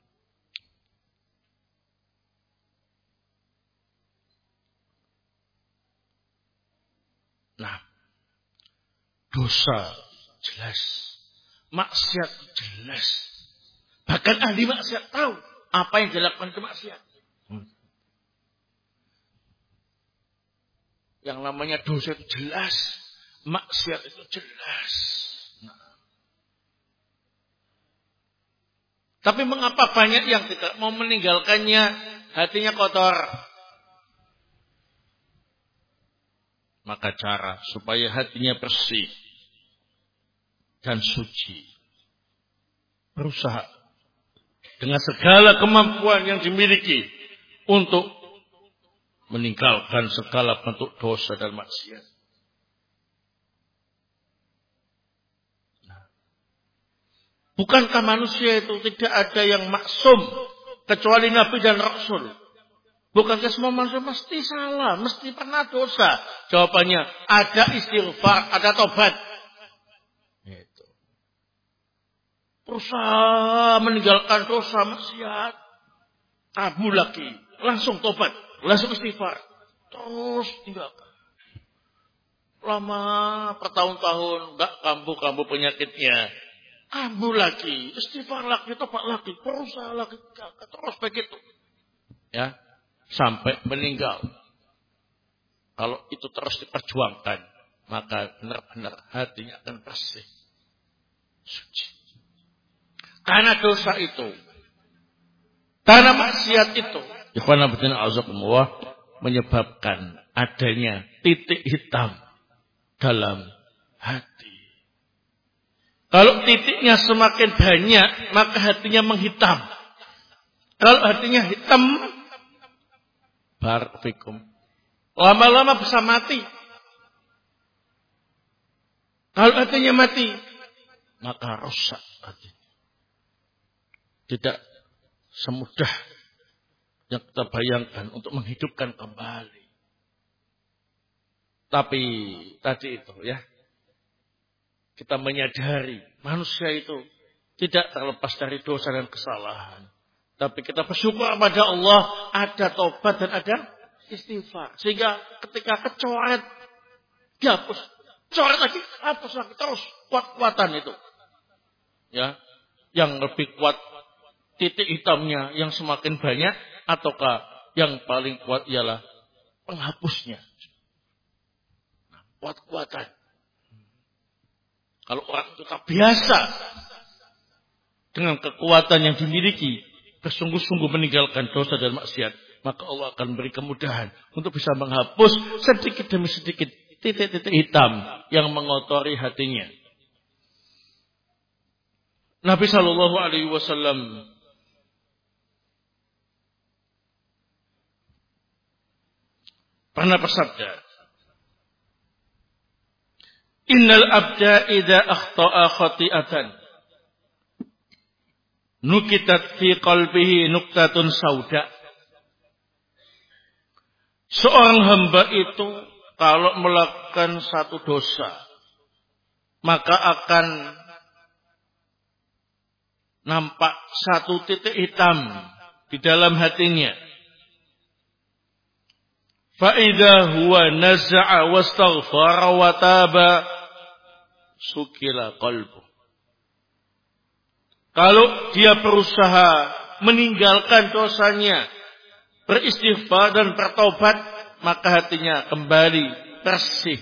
Nah, dosa jelas, maksiat jelas. Bahkan ahli maksiat tahu apa yang dilakukan itu maksiat. Hmm. Yang namanya dosa itu jelas, maksiat itu jelas. Nah. Tapi mengapa banyak yang tidak mau meninggalkannya, hatinya kotor? Maka cara supaya hatinya bersih dan suci, berusaha dengan segala kemampuan yang dimiliki untuk meninggalkan segala bentuk dosa dan maksiat. Nah, bukankah manusia itu tidak ada yang maksum kecuali Nabi dan Rasul? Bukankah semua manusia mesti salah, mesti pernah dosa? Jawabannya ada istighfar, ada tobat. Itu. Berusaha meninggalkan dosa maksiat, tabu lagi, langsung tobat. Langsung istighfar. Terus tinggalkan. Lama bertahun-tahun enggak kambuh-kambuh penyakitnya. Kambuh lagi. Istighfar lagi. Tobat lagi. Berusaha lagi. Terus begitu. Ya. Sampai meninggal. Kalau itu terus diperjuangkan. Maka benar-benar hatinya akan bersih. Suci. Karena dosa itu. Karena maksiat itu. Ikhwan abdina azakumullah menyebabkan adanya titik hitam dalam hati. Kalau titiknya semakin banyak, maka hatinya menghitam. Kalau hatinya hitam, barakallahu, lama-lama bisa mati. Kalau hatinya mati, maka rusak hatinya. Tidak semudah yang kita bayangkan untuk menghidupkan kembali. Tapi tadi itu ya, kita menyadari manusia itu tidak terlepas dari dosa dan kesalahan. Tapi kita bersyukur kepada Allah ada tobat dan ada istighfar. Sehingga ketika kecoret, dihapus. coret lagi, hapus lagi, terus kuat-kuatan itu. Ya, yang lebih kuat titik hitamnya yang semakin banyak, ataukah yang paling kuat ialah penghapusnya. Nah, kuat-kuatan. Kalau orang itu tak biasa dengan kekuatan yang dimiliki, bersungguh-sungguh meninggalkan dosa dan maksiat, maka Allah akan beri kemudahan untuk bisa menghapus sedikit demi sedikit titik-titik hitam yang mengotori hatinya. Nabi Shallallahu Alaihi Wasallam pernah bersabda, Innal abda idza akhta'a khati'atan nukitat fi qalbihi nuktatun sauda. Seorang hamba itu kalau melakukan satu dosa, maka akan nampak satu titik hitam di dalam hatinya. Fa idza huwa naza'a wastaghfara wa taba sukila qalbu. Kalau dia berusaha meninggalkan dosanya, beristighfar dan bertobat, maka hatinya kembali bersih.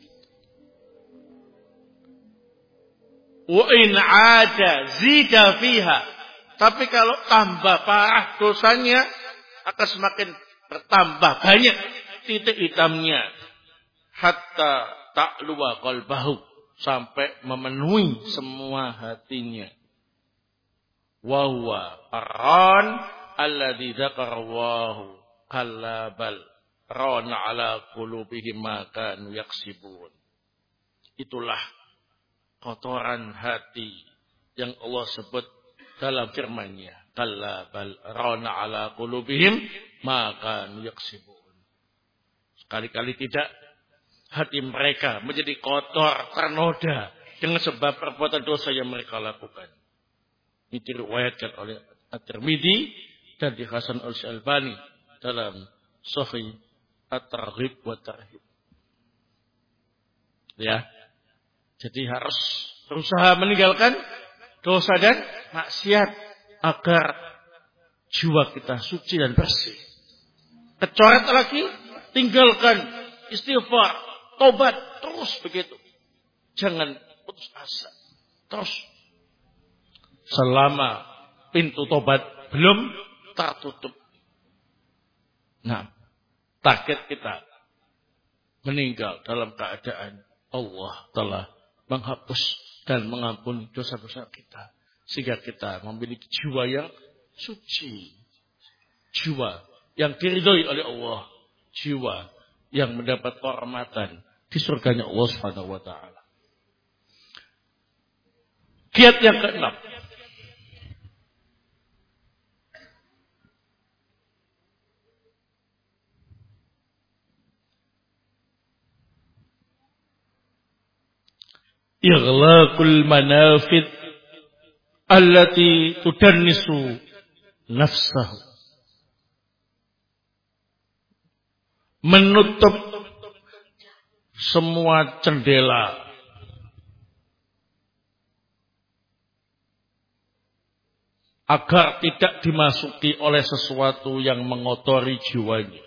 Wa in 'ada zida fiha. Tapi kalau tambah parah dosanya, akan semakin bertambah banyak titik hitamnya. Hatta ta'luwa qalbahu. Sampai memenuhi semua hatinya. Wa huwa ar-ran alladzi dzakarahu kallabal rana ala qulubihim ma kanu yaksibun. Itulah kotoran hati yang Allah sebut dalam firman-Nya, kallabal rana ala qulubihim ma kanu yaksibun. Sekali-kali tidak hati mereka menjadi kotor, ternoda dengan sebab perbuatan dosa yang mereka lakukan. Ini diriwayatkan oleh At-Tirmidzi dan dihasan oleh Al-Albani dalam Sahih At-Targhib wa Tarhib. Ya. Jadi harus berusaha meninggalkan dosa dan maksiat agar jiwa kita suci dan bersih. Kecoret lagi, tinggalkan istighfar, tobat, terus begitu. Jangan putus asa. Terus. Selama pintu tobat belum tertutup. Nah, target kita meninggal dalam keadaan Allah telah menghapus dan mengampuni dosa-dosa kita. Sehingga kita memiliki jiwa yang suci. Jiwa yang diridhoi oleh Allah. Jiwa yang mendapat kehormatan di surganya Allah Subhanahu wa taala. Kiat yang keenam. Ighlaqul manafid allati tudannisu nafsahu. Menutup semua jendela agar tidak dimasuki oleh sesuatu yang mengotori jiwanya.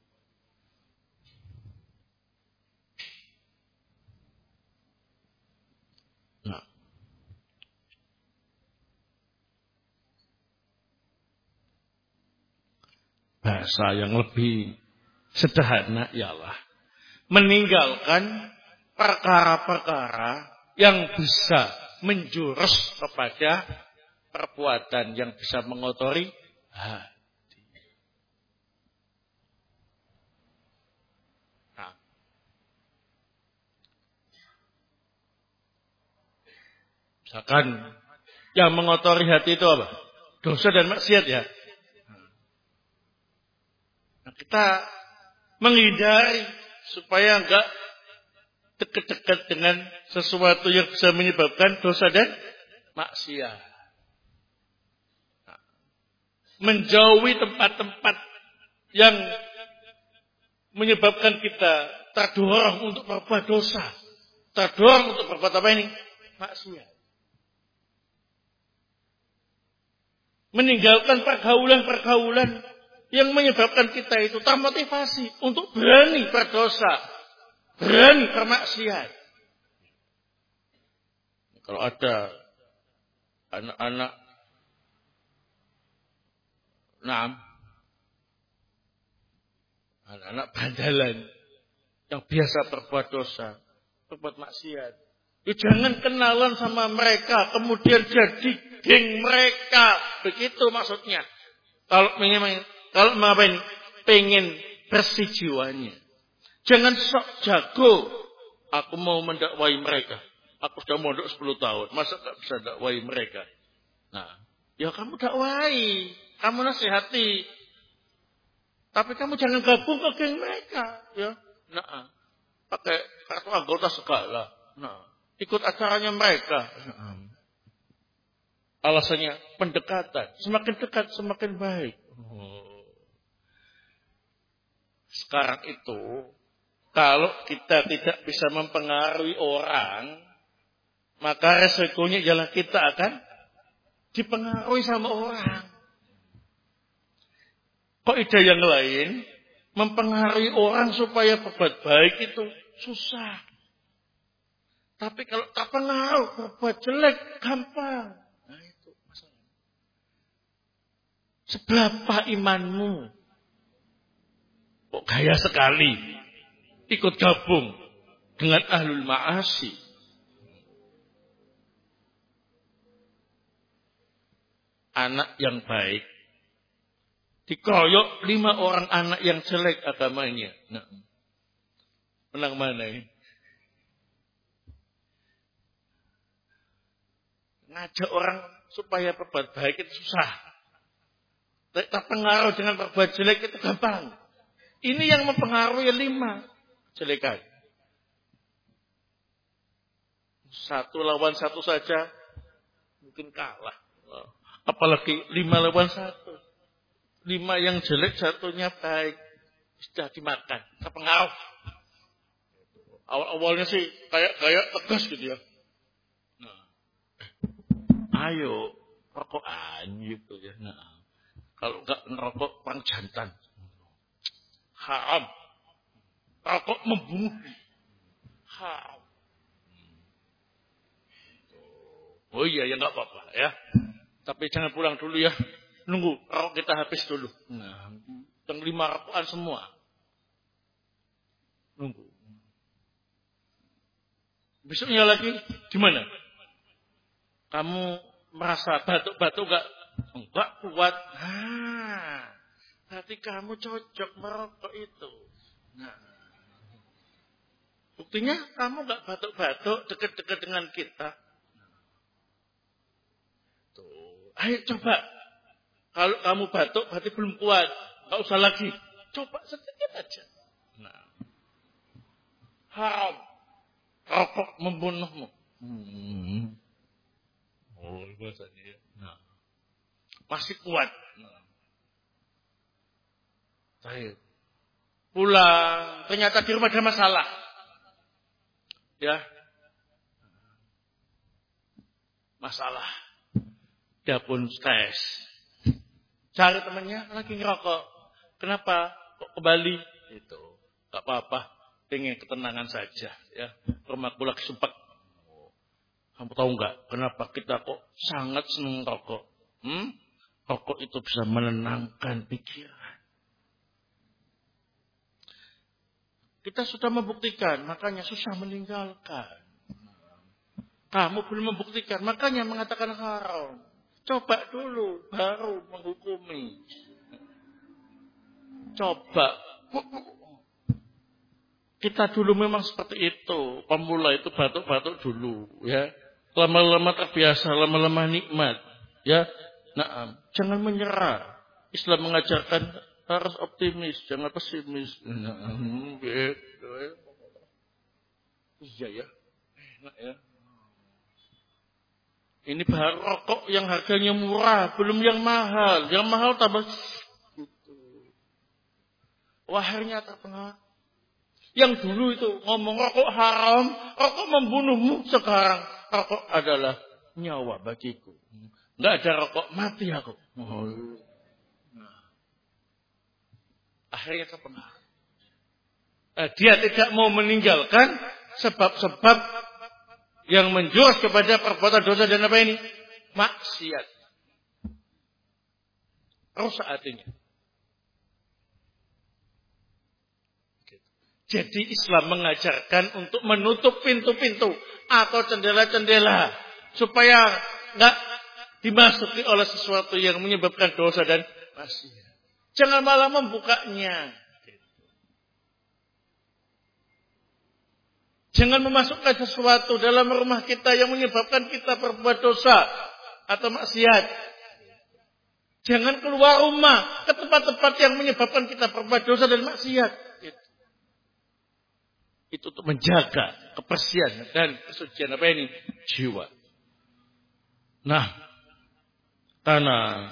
Nah. Bahasa yang lebih sederhana ialah meninggalkan perkara-perkara yang bisa menjurus kepada perbuatan yang bisa mengotori hati. Nah. Misalkan yang mengotori hati itu apa? Dosa dan maksiat ya. Nah, kita menghindari supaya enggak dekat-dekat dengan sesuatu yang bisa menyebabkan dosa dan maksiat. Nah, menjauhi tempat-tempat yang menyebabkan kita terdorong untuk berbuat dosa. terdorong untuk berbuat apa ini? Maksiat. Meninggalkan pergaulan-pergaulan yang menyebabkan kita itu termotivasi untuk berani berdosa, berani bermaksiat. Kalau ada anak-anak, nah, anak-anak bandalan yang biasa berbuat dosa, berbuat maksiat, ya jangan kenalan sama mereka, kemudian jadi geng mereka, begitu maksudnya. Kalau pengen, kalau ngapain? Pengen bersih jiwanya. Jangan sok jago. Aku mau mendakwai mereka. Aku sudah mondok sepuluh tahun. Masa tak bisa dakwai mereka? Nah, ya kamu dakwai. Kamu nasihati. Tapi kamu jangan gabung ke geng mereka. Ya, nah, pakai kartu anggota segala. Nah, ikut acaranya mereka. Nah. Alasannya pendekatan. Semakin dekat, semakin baik. Oh. Sekarang itu, kalau kita tidak bisa mempengaruhi orang, maka resikonya ialah kita akan dipengaruhi sama orang. Kok ide yang lain, mempengaruhi orang supaya berbuat baik itu susah. Tapi kalau terpengaruh berbuat jelek, gampang. Nah itu masalah. Seberapa imanmu? Kok gaya sekali ikut gabung dengan ahlul ma'asi. Anak yang baik dikeroyok lima orang anak yang jelek agamanya. Nah, menang mana ini? Ngajak orang supaya berbuat baik itu susah. Terpengaruh dengan berbuat jelek itu gampang. Ini yang mempengaruhi lima jelekan. Satu lawan satu saja mungkin kalah. Apalagi lima lawan satu. Lima yang jelek, satunya baik. Sudah dimakan. Terpengaruh. Awal-awalnya sih kayak-kayak tegas gitu ya. Nah, ayo, rokokan gitu ya. Nah, kalau enggak ngerokok, perang jantan. Haram. Rokok membunuh. Haram. Oh iya, ya enggak apa-apa ya. Tapi jangan pulang dulu ya. Nunggu rokok kita habis dulu. Nah, yang lima rokokan semua. Nunggu. Besoknya lagi di mana? Kamu merasa batuk-batuk enggak? Enggak kuat. Nah, berarti kamu cocok merokok itu. Nah, buktinya kamu enggak batuk-batuk dekat-dekat dengan kita. Tuh, ayo coba. Kalau kamu batuk berarti belum kuat. Enggak usah lagi. Coba sedikit aja. Nah, haram. Rokok membunuhmu. Hmm. Oh, bahasanya ya. Nah, masih kuat. Nah. Baik. Pulang, ternyata di rumah ada masalah. Ya. Masalah. Dia pun stres. Cari temannya lagi ngerokok. Kenapa? Kok kembali? Itu. Gak apa-apa. Pengen ketenangan saja. Ya. Rumahku lagi sumpek. Kamu tahu nggak kenapa kita kok sangat senang rokok? Hmm? Rokok itu bisa menenangkan pikiran. Kita sudah membuktikan, makanya susah meninggalkan. Kamu belum membuktikan, makanya mengatakan haram. Coba dulu, baru menghukumi. Coba. Kita dulu memang seperti itu. Pemula itu batuk-batuk dulu, ya. Lama-lama terbiasa, lama-lama nikmat, ya. Nah, jangan menyerah. Islam mengajarkan harus optimis, jangan pesimis. Nah, gitu ya. Iya ya, enak ya. Ini bahan rokok yang harganya murah, belum yang mahal. Yang mahal tambah gitu. Wah, akhirnya terpengaruh. Yang dulu itu ngomong rokok haram, rokok membunuhmu, sekarang rokok adalah nyawa bagiku. Enggak ada rokok, mati aku. Oh. Nah. Akhirnya terpengaruh. Nah, dia tidak mau meninggalkan sebab-sebab yang menjurus kepada perbuatan dosa dan apa ini? Maksiat. Rusak hatinya. Jadi Islam mengajarkan untuk menutup pintu-pintu atau jendela-jendela supaya enggak dimasuki oleh sesuatu yang menyebabkan dosa dan maksiat. Jangan malah membukanya. Jangan memasukkan sesuatu dalam rumah kita yang menyebabkan kita berbuat dosa atau maksiat. Jangan keluar rumah ke tempat-tempat yang menyebabkan kita berbuat dosa dan maksiat. Itu untuk menjaga kebersihan dan kesucian apa ini? Jiwa. Nah, karena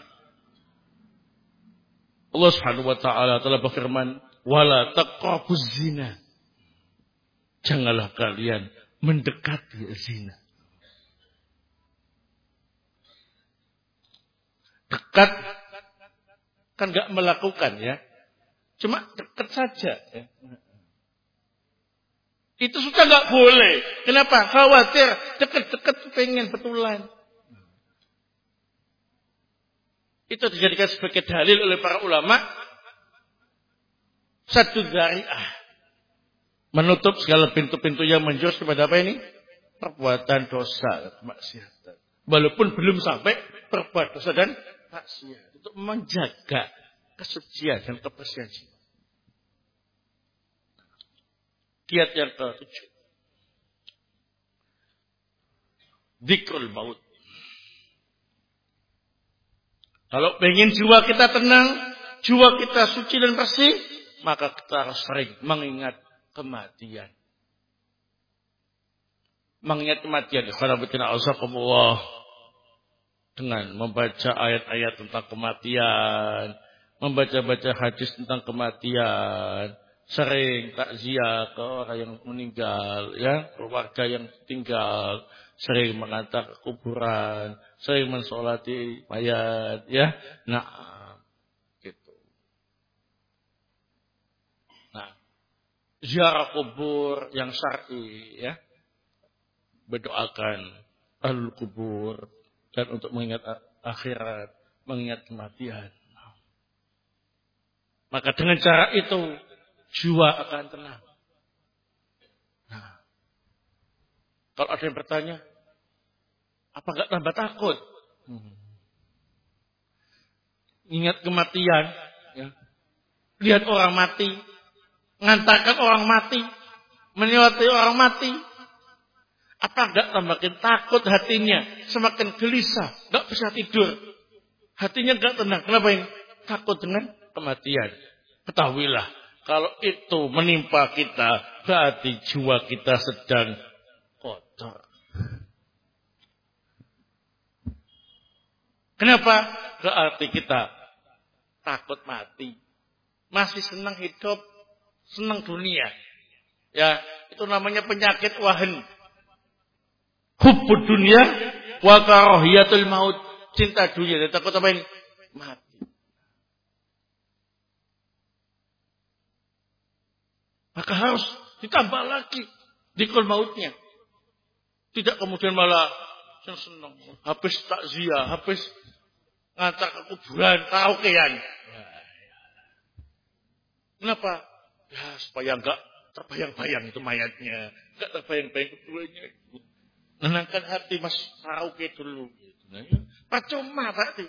Allah Subhanahu wa taala telah berfirman, "Wala taqrabuz zina." Janganlah kalian mendekati zina. Dekat kan enggak melakukan ya. Cuma dekat saja ya. Itu sudah enggak boleh. Kenapa? Khawatir dekat-dekat pengen betulan. Itu dijadikan sebagai dalil oleh para ulama. Satu dzari'ah. Menutup segala pintu-pintu yang menjurus kepada apa ini? Perbuatan dosa, maksiatan. Walaupun belum sampai perbuatan dosa dan maksiat. Untuk menjaga kesucian dan kebersihan jiwa. Kiat yang ketujuh. Dzikrul maut. Kalau ingin jiwa kita tenang, jiwa kita suci dan bersih, maka kita harus sering mengingat kematian. Mengingat kematian. Alhamdulillah. Dengan membaca ayat-ayat tentang kematian. Membaca-baca hadis tentang kematian. Sering takziah ke orang yang meninggal. Ya, keluarga yang tinggal. Sering mengantar ke kuburan. Sering mensolati mayat. Ya, nah, gitu. Nah, ziarah kubur yang syar'i, ya, berdoakan ahlul kubur dan untuk mengingat akhirat, mengingat kematian. Nah. Maka dengan cara itu jiwa akan tenang. Nah, kalau ada yang bertanya, apa enggak tambah takut? Hmm. Ingat kematian, ya. Lihat orang mati, ngantarkan orang mati, menyelati orang mati. Apa enggak semakin takut hatinya, semakin gelisah, enggak bisa tidur. Hatinya enggak tenang. Kenapa ini? Takut dengan kematian. Ketahuilah, kalau itu menimpa kita, berarti jiwa kita sedang kotor. Kenapa? Berarti kita takut mati. Masih senang hidup, senang dunia. Ya, itu namanya penyakit wahan. Hubbud dunia wa karahiyatul maut. Cinta dunia dan takut apa ini? Mati. Maka harus ditambah lagi dzikr mautnya. Tidak kemudian malah senang, habis takziah, habis ngantar ke kuburan, karaokean. Kenapa? Ya supaya enggak terbayang-bayang itu mayatnya, enggak terbayang-bayang keduanya. Menenangkan hati, mas karaoke dulu. Percuma berarti.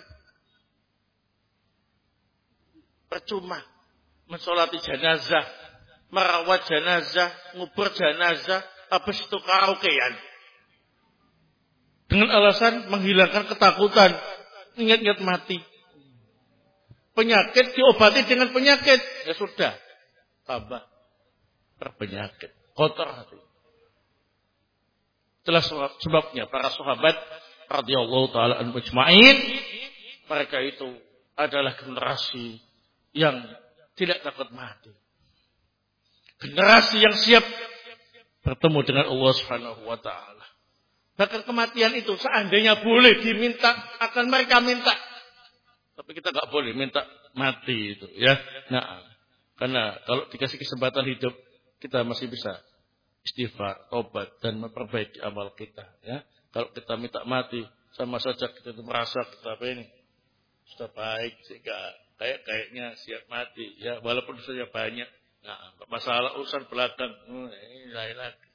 Percuma mensolati jenazah, merawat jenazah, ngubur jenazah, habis itu karaokean. Dengan alasan menghilangkan ketakutan. Ingat-ingat mati. Penyakit diobati dengan penyakit. Ya sudah. Tambah berpenyakit. Kotor hati. Itulah sebabnya para sahabat radhiyallahu ta'ala anhum ajma'in. Mereka itu adalah generasi yang tidak takut mati. Generasi yang siap bertemu dengan Allah Subhanahu wa taala. Bahkan kematian itu seandainya boleh diminta, akan mereka minta. Tapi kita enggak boleh minta mati itu, ya. Nah, karena kalau dikasih kesempatan hidup, kita masih bisa istighfar, tobat dan memperbaiki amal kita, ya. Kalau kita minta mati, sama saja kita merasa kita apa ini sudah baik sehingga kayak kayaknya siap mati, ya, walaupun saja banyak. Nah, masalah urusan belakang, hmm, ini lain lagi.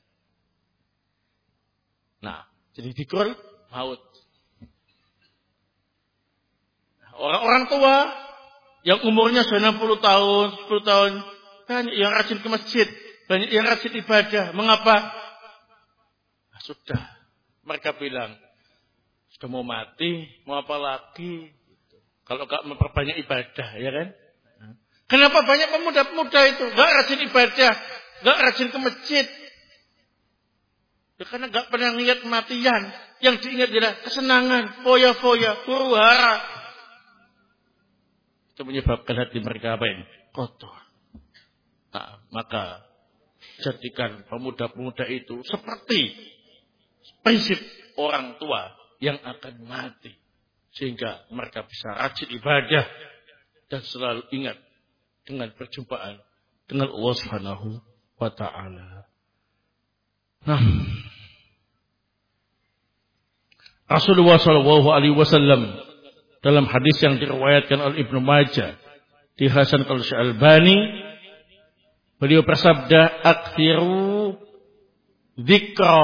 Nah, jadi dikul maut. Orang-orang tua yang umurnya sudah enam puluh tahun, sepuluh tahun, banyak yang rajin ke masjid, banyak yang rajin ibadah. Mengapa? Nah, sudah. Mereka bilang, sudah mau mati, mau apa lagi? Kalau gak memperbanyak ibadah, ya kan? Kenapa banyak pemuda-pemuda itu gak rajin ibadah, gak rajin ke masjid? Ya, karena gak pernah lihat kematian. Yang diingat adalah kesenangan, foya-foya, huru-hara. Itu menyebabkan hati mereka apa ini? Kotor. Nah, maka jadikan pemuda-pemuda itu seperti prinsip orang tua yang akan mati. Sehingga mereka bisa rajin ibadah dan selalu ingat dengan perjumpaan dengan Allah Subhanahu wa taala. Nah, Rasulullah shallallahu alaihi wasallam dalam hadis yang diriwayatkan oleh Ibnu Majah, dihasankan oleh Al-Albani, beliau bersabda, "Aktsiru dzikra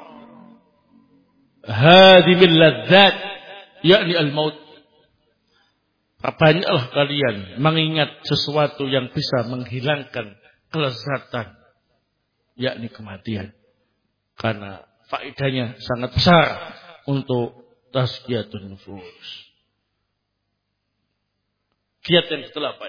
hadimil ladzat, yakni al-maut." Perbanyaklah kalian mengingat sesuatu yang bisa menghilangkan kelezatan, yakni kematian. Karena faedahnya sangat besar untuk tazkiyatun nufus. Kiat yang kedelapan.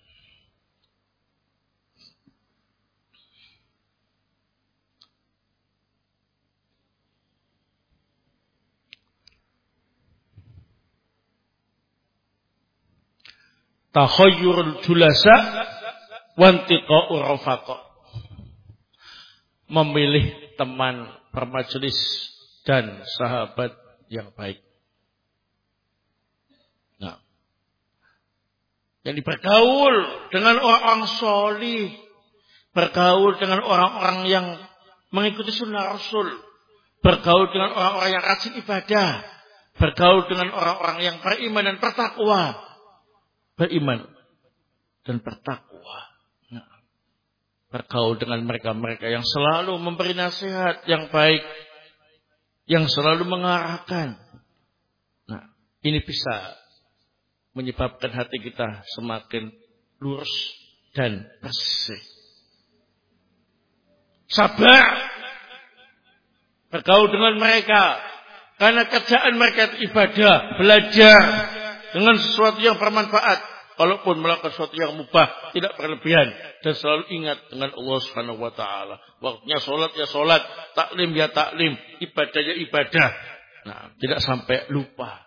Takhayyurul julasa wantiqa'ur rafaqa. Memilih teman bermajelis dan sahabat yang baik. Nah, yang bergaul dengan orang-orang solih, bergaul dengan orang-orang yang mengikuti sunnah Rasul, bergaul dengan orang-orang yang rajin ibadah, bergaul dengan orang-orang yang beriman dan bertakwa, beriman dan bertakwa. Nah, bergaul dengan mereka-mereka yang selalu memberi nasihat yang baik, yang selalu mengarahkan. Nah, ini bisa menyebabkan hati kita semakin lurus dan bersih. Sabar bergaul dengan mereka, karena kerjaan mereka ibadah, belajar dengan sesuatu yang bermanfaat. Kalaupun melakukan sesuatu yang mubah, tidak berlebihan, dan selalu ingat dengan Allah Subhanahu wa taala. Waktunya salat ya salat, taklim ya taklim, ibadah ya ibadah. Nah, tidak sampai lupa.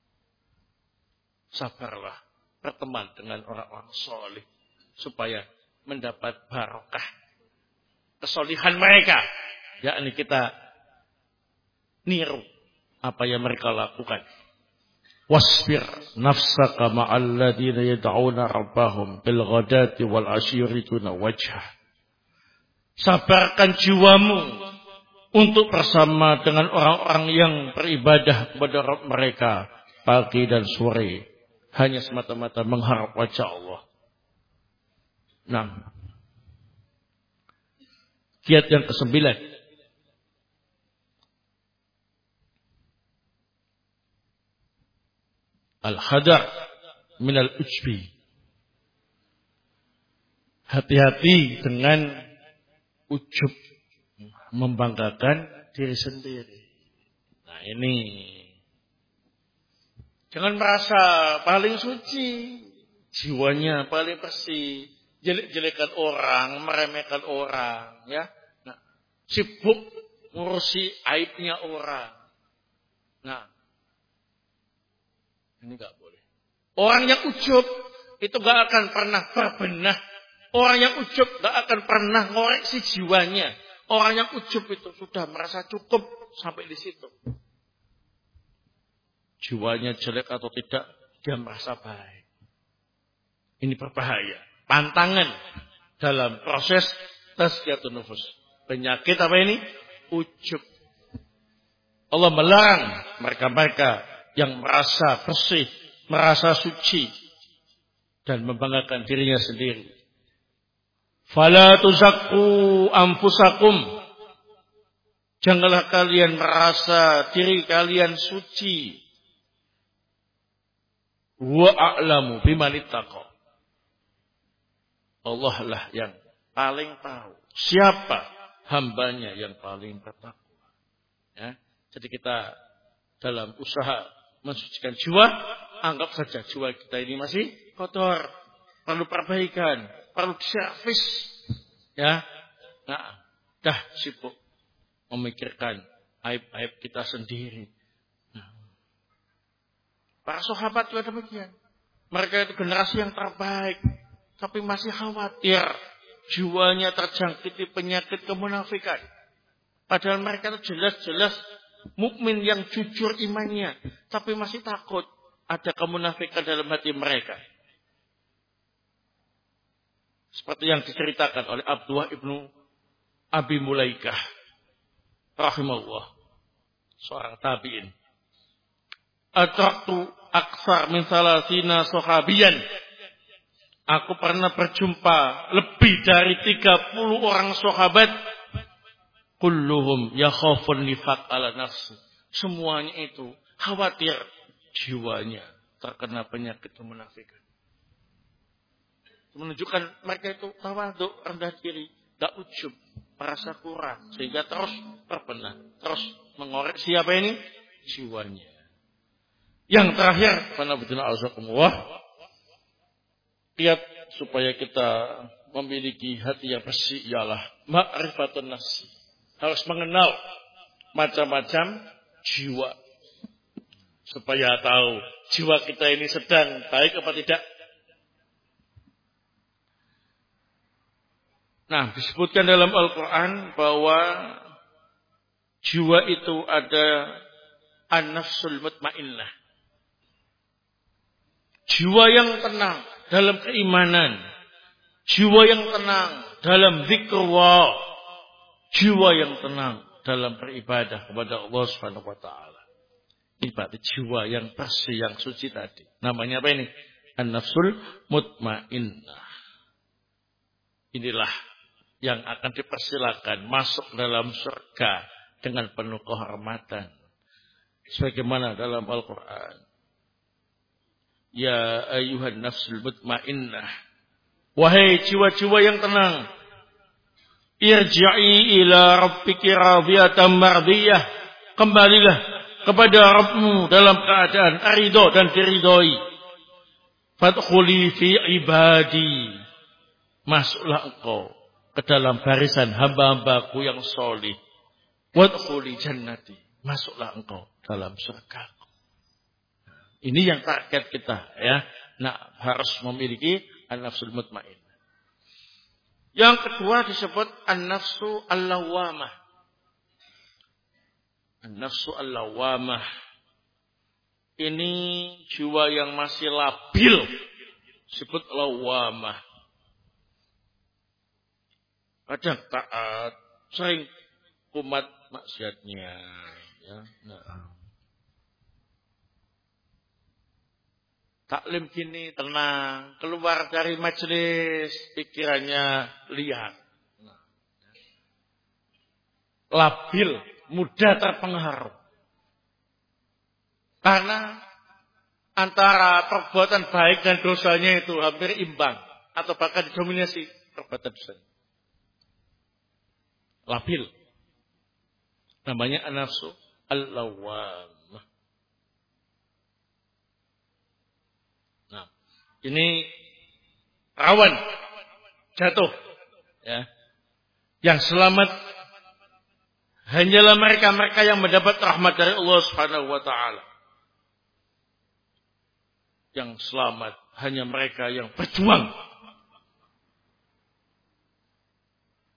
Sabarlah berteman dengan orang-orang soleh supaya mendapat barokah kesolihan mereka. Yakni kita niru apa yang mereka lakukan. Wasbir nafsaka ma'al ladzina yad'una rabbahum bil ghadati wal 'ashyi yuriduna wajhah. Sabarkan jiwamu untuk bersama dengan orang-orang yang beribadah kepada Rabb mereka pagi dan sore, hanya semata-mata mengharap wajah Allah. Nah, kiat yang kesembilan, al-hadar minal ujbi. Hati-hati dengan ujub, membanggakan diri sendiri. Nah, ini jangan merasa paling suci, jiwanya paling bersih, jelek-jelekan orang, meremehkan orang, ya. Nah, sibuk ngurusi aibnya orang. Nah, ini enggak boleh. Orang yang ujub itu enggak akan pernah berbenah Orang yang ujub gak akan pernah ngoreksi jiwanya. Orang yang ujub itu sudah merasa cukup sampai di situ. Jiwanya jelek atau tidak, dia merasa baik. Ini berbahaya. Pantangan dalam proses tazkiyatun nufus. Penyakit apa ini? Ujub. Allah melarang mereka-mereka yang merasa bersih, merasa suci, dan membanggakan dirinya sendiri. Fala tuzakku anfusakum. Janganlah kalian merasa diri kalian suci. Wa a'lamu biman ittaqa. Allah lah yang paling tahu siapa hambanya yang paling bertakwa. Ya. Jadi kita dalam usaha mensucikan jiwa, anggap saja jiwa kita ini masih kotor, perlu perbaikan, perlu diservis. Ya, nah, dah sibuk memikirkan aib-aib kita sendiri. Nah. Para sahabat juga demikian. Mereka itu generasi yang terbaik, tapi masih khawatir jiwanya terjangkiti penyakit kemunafikan. Padahal mereka itu jelas-jelas mukmin yang jujur imannya, tapi masih takut ada kemunafikan dalam hati mereka. Seperti yang diceritakan oleh Abdullah ibnu Abi Mulaikah rahimahullah, seorang tabi'in. Atraktu aksar min salasina sahabiyan. Aku pernah berjumpa lebih dari tiga puluh orang sahabat. Kulluhum yakhafun nifaq ala nafsi. Semuanya itu khawatir jiwanya terkena penyakit kemunafikan. Menunjukkan mereka itu tawadhu, rendah diri, tak ujub, merasa kurang, sehingga terus terbenah, terus mengoreksi apa ini? Jiwanya. Yang terakhir, panabudina azakumullah, kiat supaya kita memiliki hati yang bersih ialah ma'rifatun nafsi. Harus mengenal macam-macam jiwa. Supaya tahu jiwa kita ini sedang baik apa tidak. Nah, disebutkan dalam Al-Quran bahwa jiwa itu ada an-nafsul mutmainnah. Jiwa yang tenang dalam keimanan. Jiwa yang tenang dalam zikrullah. Jiwa yang tenang dalam beribadah kepada Allah Subhanahu wa taala. Ini berarti jiwa yang bersih, yang suci tadi. Namanya apa ini? An-nafsul mutmainnah. Inilah yang akan dipersilakan masuk dalam surga dengan penuh kehormatan. Sebagaimana dalam Al-Quran. Ya ayyuhan nafsul mutmainnah. Wahai jiwa-jiwa yang tenang. Irji'i ila rabbiki radiyatan mardiyah. Kembalilah kepada Rabbmu dalam keadaan ridho dan diridhoi. Fadkhuli fi ibadi. Masuklah engkau ke dalam barisan hamba-hambaku yang solih. Wadkhuli jannati. Masuklah engkau dalam surgaku. Ini yang target kita, ya. Nah, harus memiliki an-nafsul mutmainnah. Yang kedua disebut an-nafsu al-lawwamah. An-nafsu al-lawwamah. Ini jiwa yang masih labil. Disebut lawwamah. Kadang taat, sering kumat maksiatnya, ya. Nah. Taklim gini tenang, keluar dari majelis pikirannya liar. Nah. Labil, mudah terpengaruh. Karena antara perbuatan baik dan dosanya itu hampir imbang atau bahkan didominasi perbuatan dosanya. Labil. Namanya an-nafsu al-lawwamah. Nah, ini rawan jatuh. Ya. Yang selamat hanyalah mereka-mereka yang mendapat rahmat dari Allah Subhanahu wa taala. Yang selamat hanya mereka yang berjuang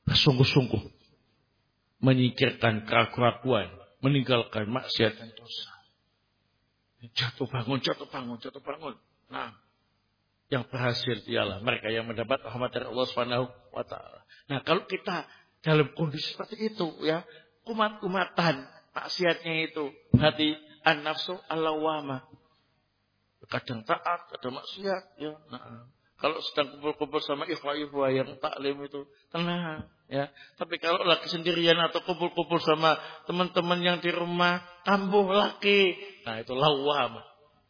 bersungguh-sungguh menyingkirkan keraguan-keraguan, meninggalkan maksiat dan dosa. Jatuh bangun, jatuh bangun, jatuh bangun. Nah, yang berhasil ialah mereka yang mendapat rahmat dari Allah Subhanahu wa taala. Nah, kalau kita dalam kondisi seperti itu ya, kumat-kumatan maksiatnya itu, hati an-nafsu al-lawwamah. Kadang taat, kadang maksiat ya. Nah, kalau sedang kumpul-kumpul sama ikhwah-ikhwah yang taklim itu tenang ya. Tapi kalau lagi sendirian atau kumpul-kumpul sama teman-teman yang di rumah kambuh laki, nah itu lawwamah.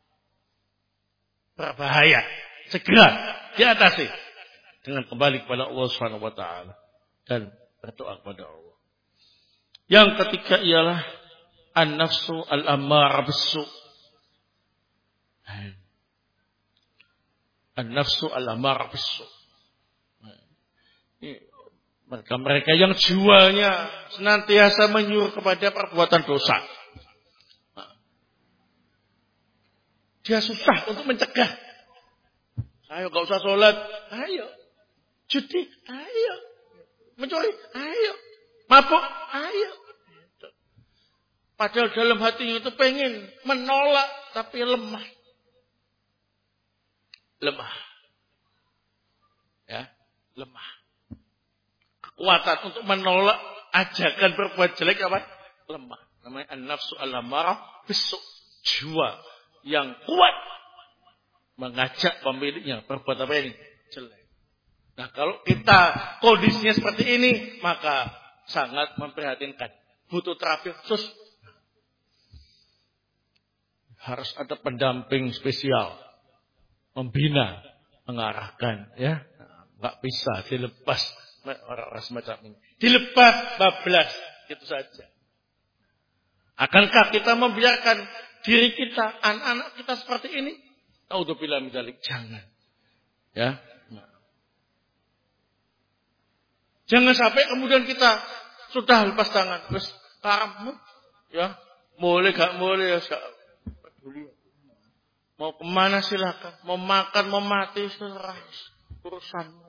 Berbahaya. Segera diatasi dengan kembali kepada Allah Subhanahu wa taala dan berdoa kepada Allah. Yang ketiga ialah an-nafsu al-ammarah bis-su. An-nafsu al-ammarah bis-su. Mereka-mereka yang jiwanya senantiasa menyuruh kepada perbuatan dosa. Dia susah untuk mencegah. Ayo gak usah sholat. Ayo. Judi. Ayo. Mencuri. Ayo. Mabuk. Ayo. Padahal dalam hatinya itu pengen menolak. Tapi lemah. Lemah. Ya. Lemah. Kekuatan untuk menolak ajakan berbuat jelek apa? Lemah. Namanya an-nafsu al-ammarah bis-su. Jiwa yang kuat mengajak pemiliknya berbuat apa ini? Jelek. Nah, kalau kita kondisinya seperti ini, maka sangat memprihatinkan. Butuh terapi khusus. Harus ada pendamping spesial. Membina, mengarahkan. Ya, nggak bisa dilepas orang-orang semacam ini. Dilepas bablas. Itu saja. Akankah kita membiarkan diri kita, anak-anak kita seperti ini? Naudzubillah min dzalik, jangan. Ya. Nah. Jangan sampai kemudian kita sudah lepas tangan, terus kamu ya, boleh gak boleh ya, gak peduli. Mau kemana silakan, mau makan, mau mati serah urusanmu.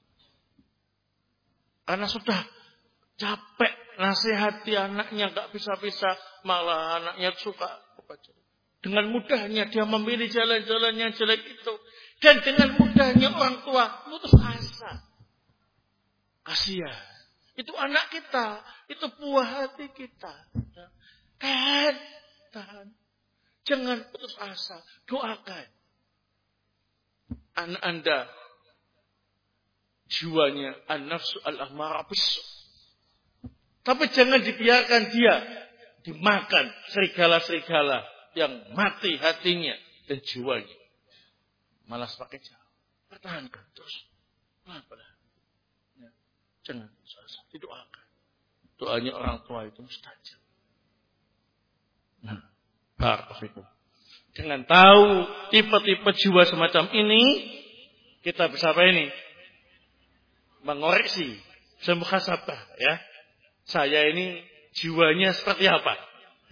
Karena sudah capek nasihati anaknya gak bisa-bisa, malah anaknya suka dengan mudahnya dia memilih jalan-jalan yang jelek itu. Dan dengan mudahnya orang tua putus asa. Kasihan. Itu anak kita. Itu buah hati kita. Tahan. Tahan. Jangan putus asa. Doakan. Anak Anda. Jiwanya an-nafsu al-ammarah bis-su. Tapi jangan dibiarkan dia dimakan serigala-serigala yang mati hatinya dan jiwanya. Malas pakai jauh. Pertahankan terus. Pelan-pelan. Ya. Jangan susah. Didoakan. Doanya orang tua itu mustajab. Nah, barakallahu. Dengan tahu tipe-tipe jiwa semacam ini, kita bisa apa ini? Mengoreksi. Bisa muhasabah. Ya. Saya ini jiwanya seperti apa?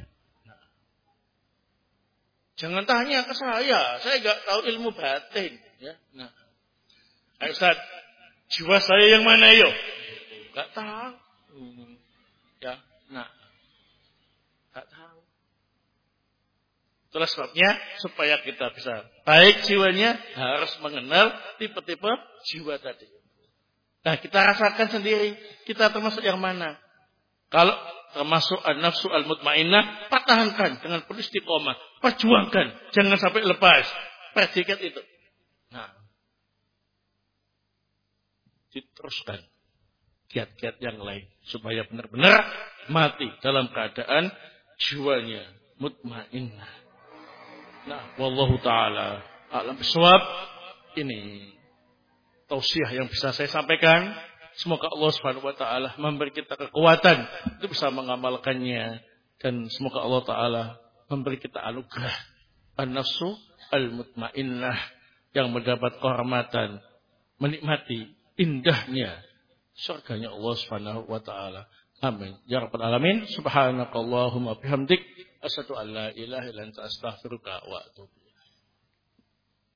Jangan tanya ke saya, saya nggak tahu ilmu batin. Ya, nah, ayo Ustaz, jiwa saya yang mana yo? Nggak tahu. Ya, nah, nggak tahu. Itulah sebabnya supaya kita bisa baik jiwanya harus mengenal tipe-tipe jiwa tadi. Nah, kita rasakan sendiri kita termasuk yang mana. Kalau termasuk an-nafsu al-mutmainnah, pertahankan dengan penuh istiqomah. Perjuangkan. Jangan sampai lepas. Predikat itu. Nah. Diteruskan. Kiat-kiat yang lain. Supaya benar-benar mati dalam keadaan jiwanya mutmainnah. Nah. Wallahu ta'ala a'lam bishawab. Ini tausiah yang bisa saya sampaikan. Semoga Allah Subhanahu wa taala memberi kita kekuatan untuk bisa mengamalkannya dan semoga Allah taala memberi kita anugerah an-nafsu al-mutmainnah yang mendapat kehormatan, menikmati indahnya surganya Allah Subhanahu wa taala. Amin. Ya rabbal alamin. Subhanakallahumma bihamdik asyhadu an la ilaha illa anta astaghfiruka wa atubu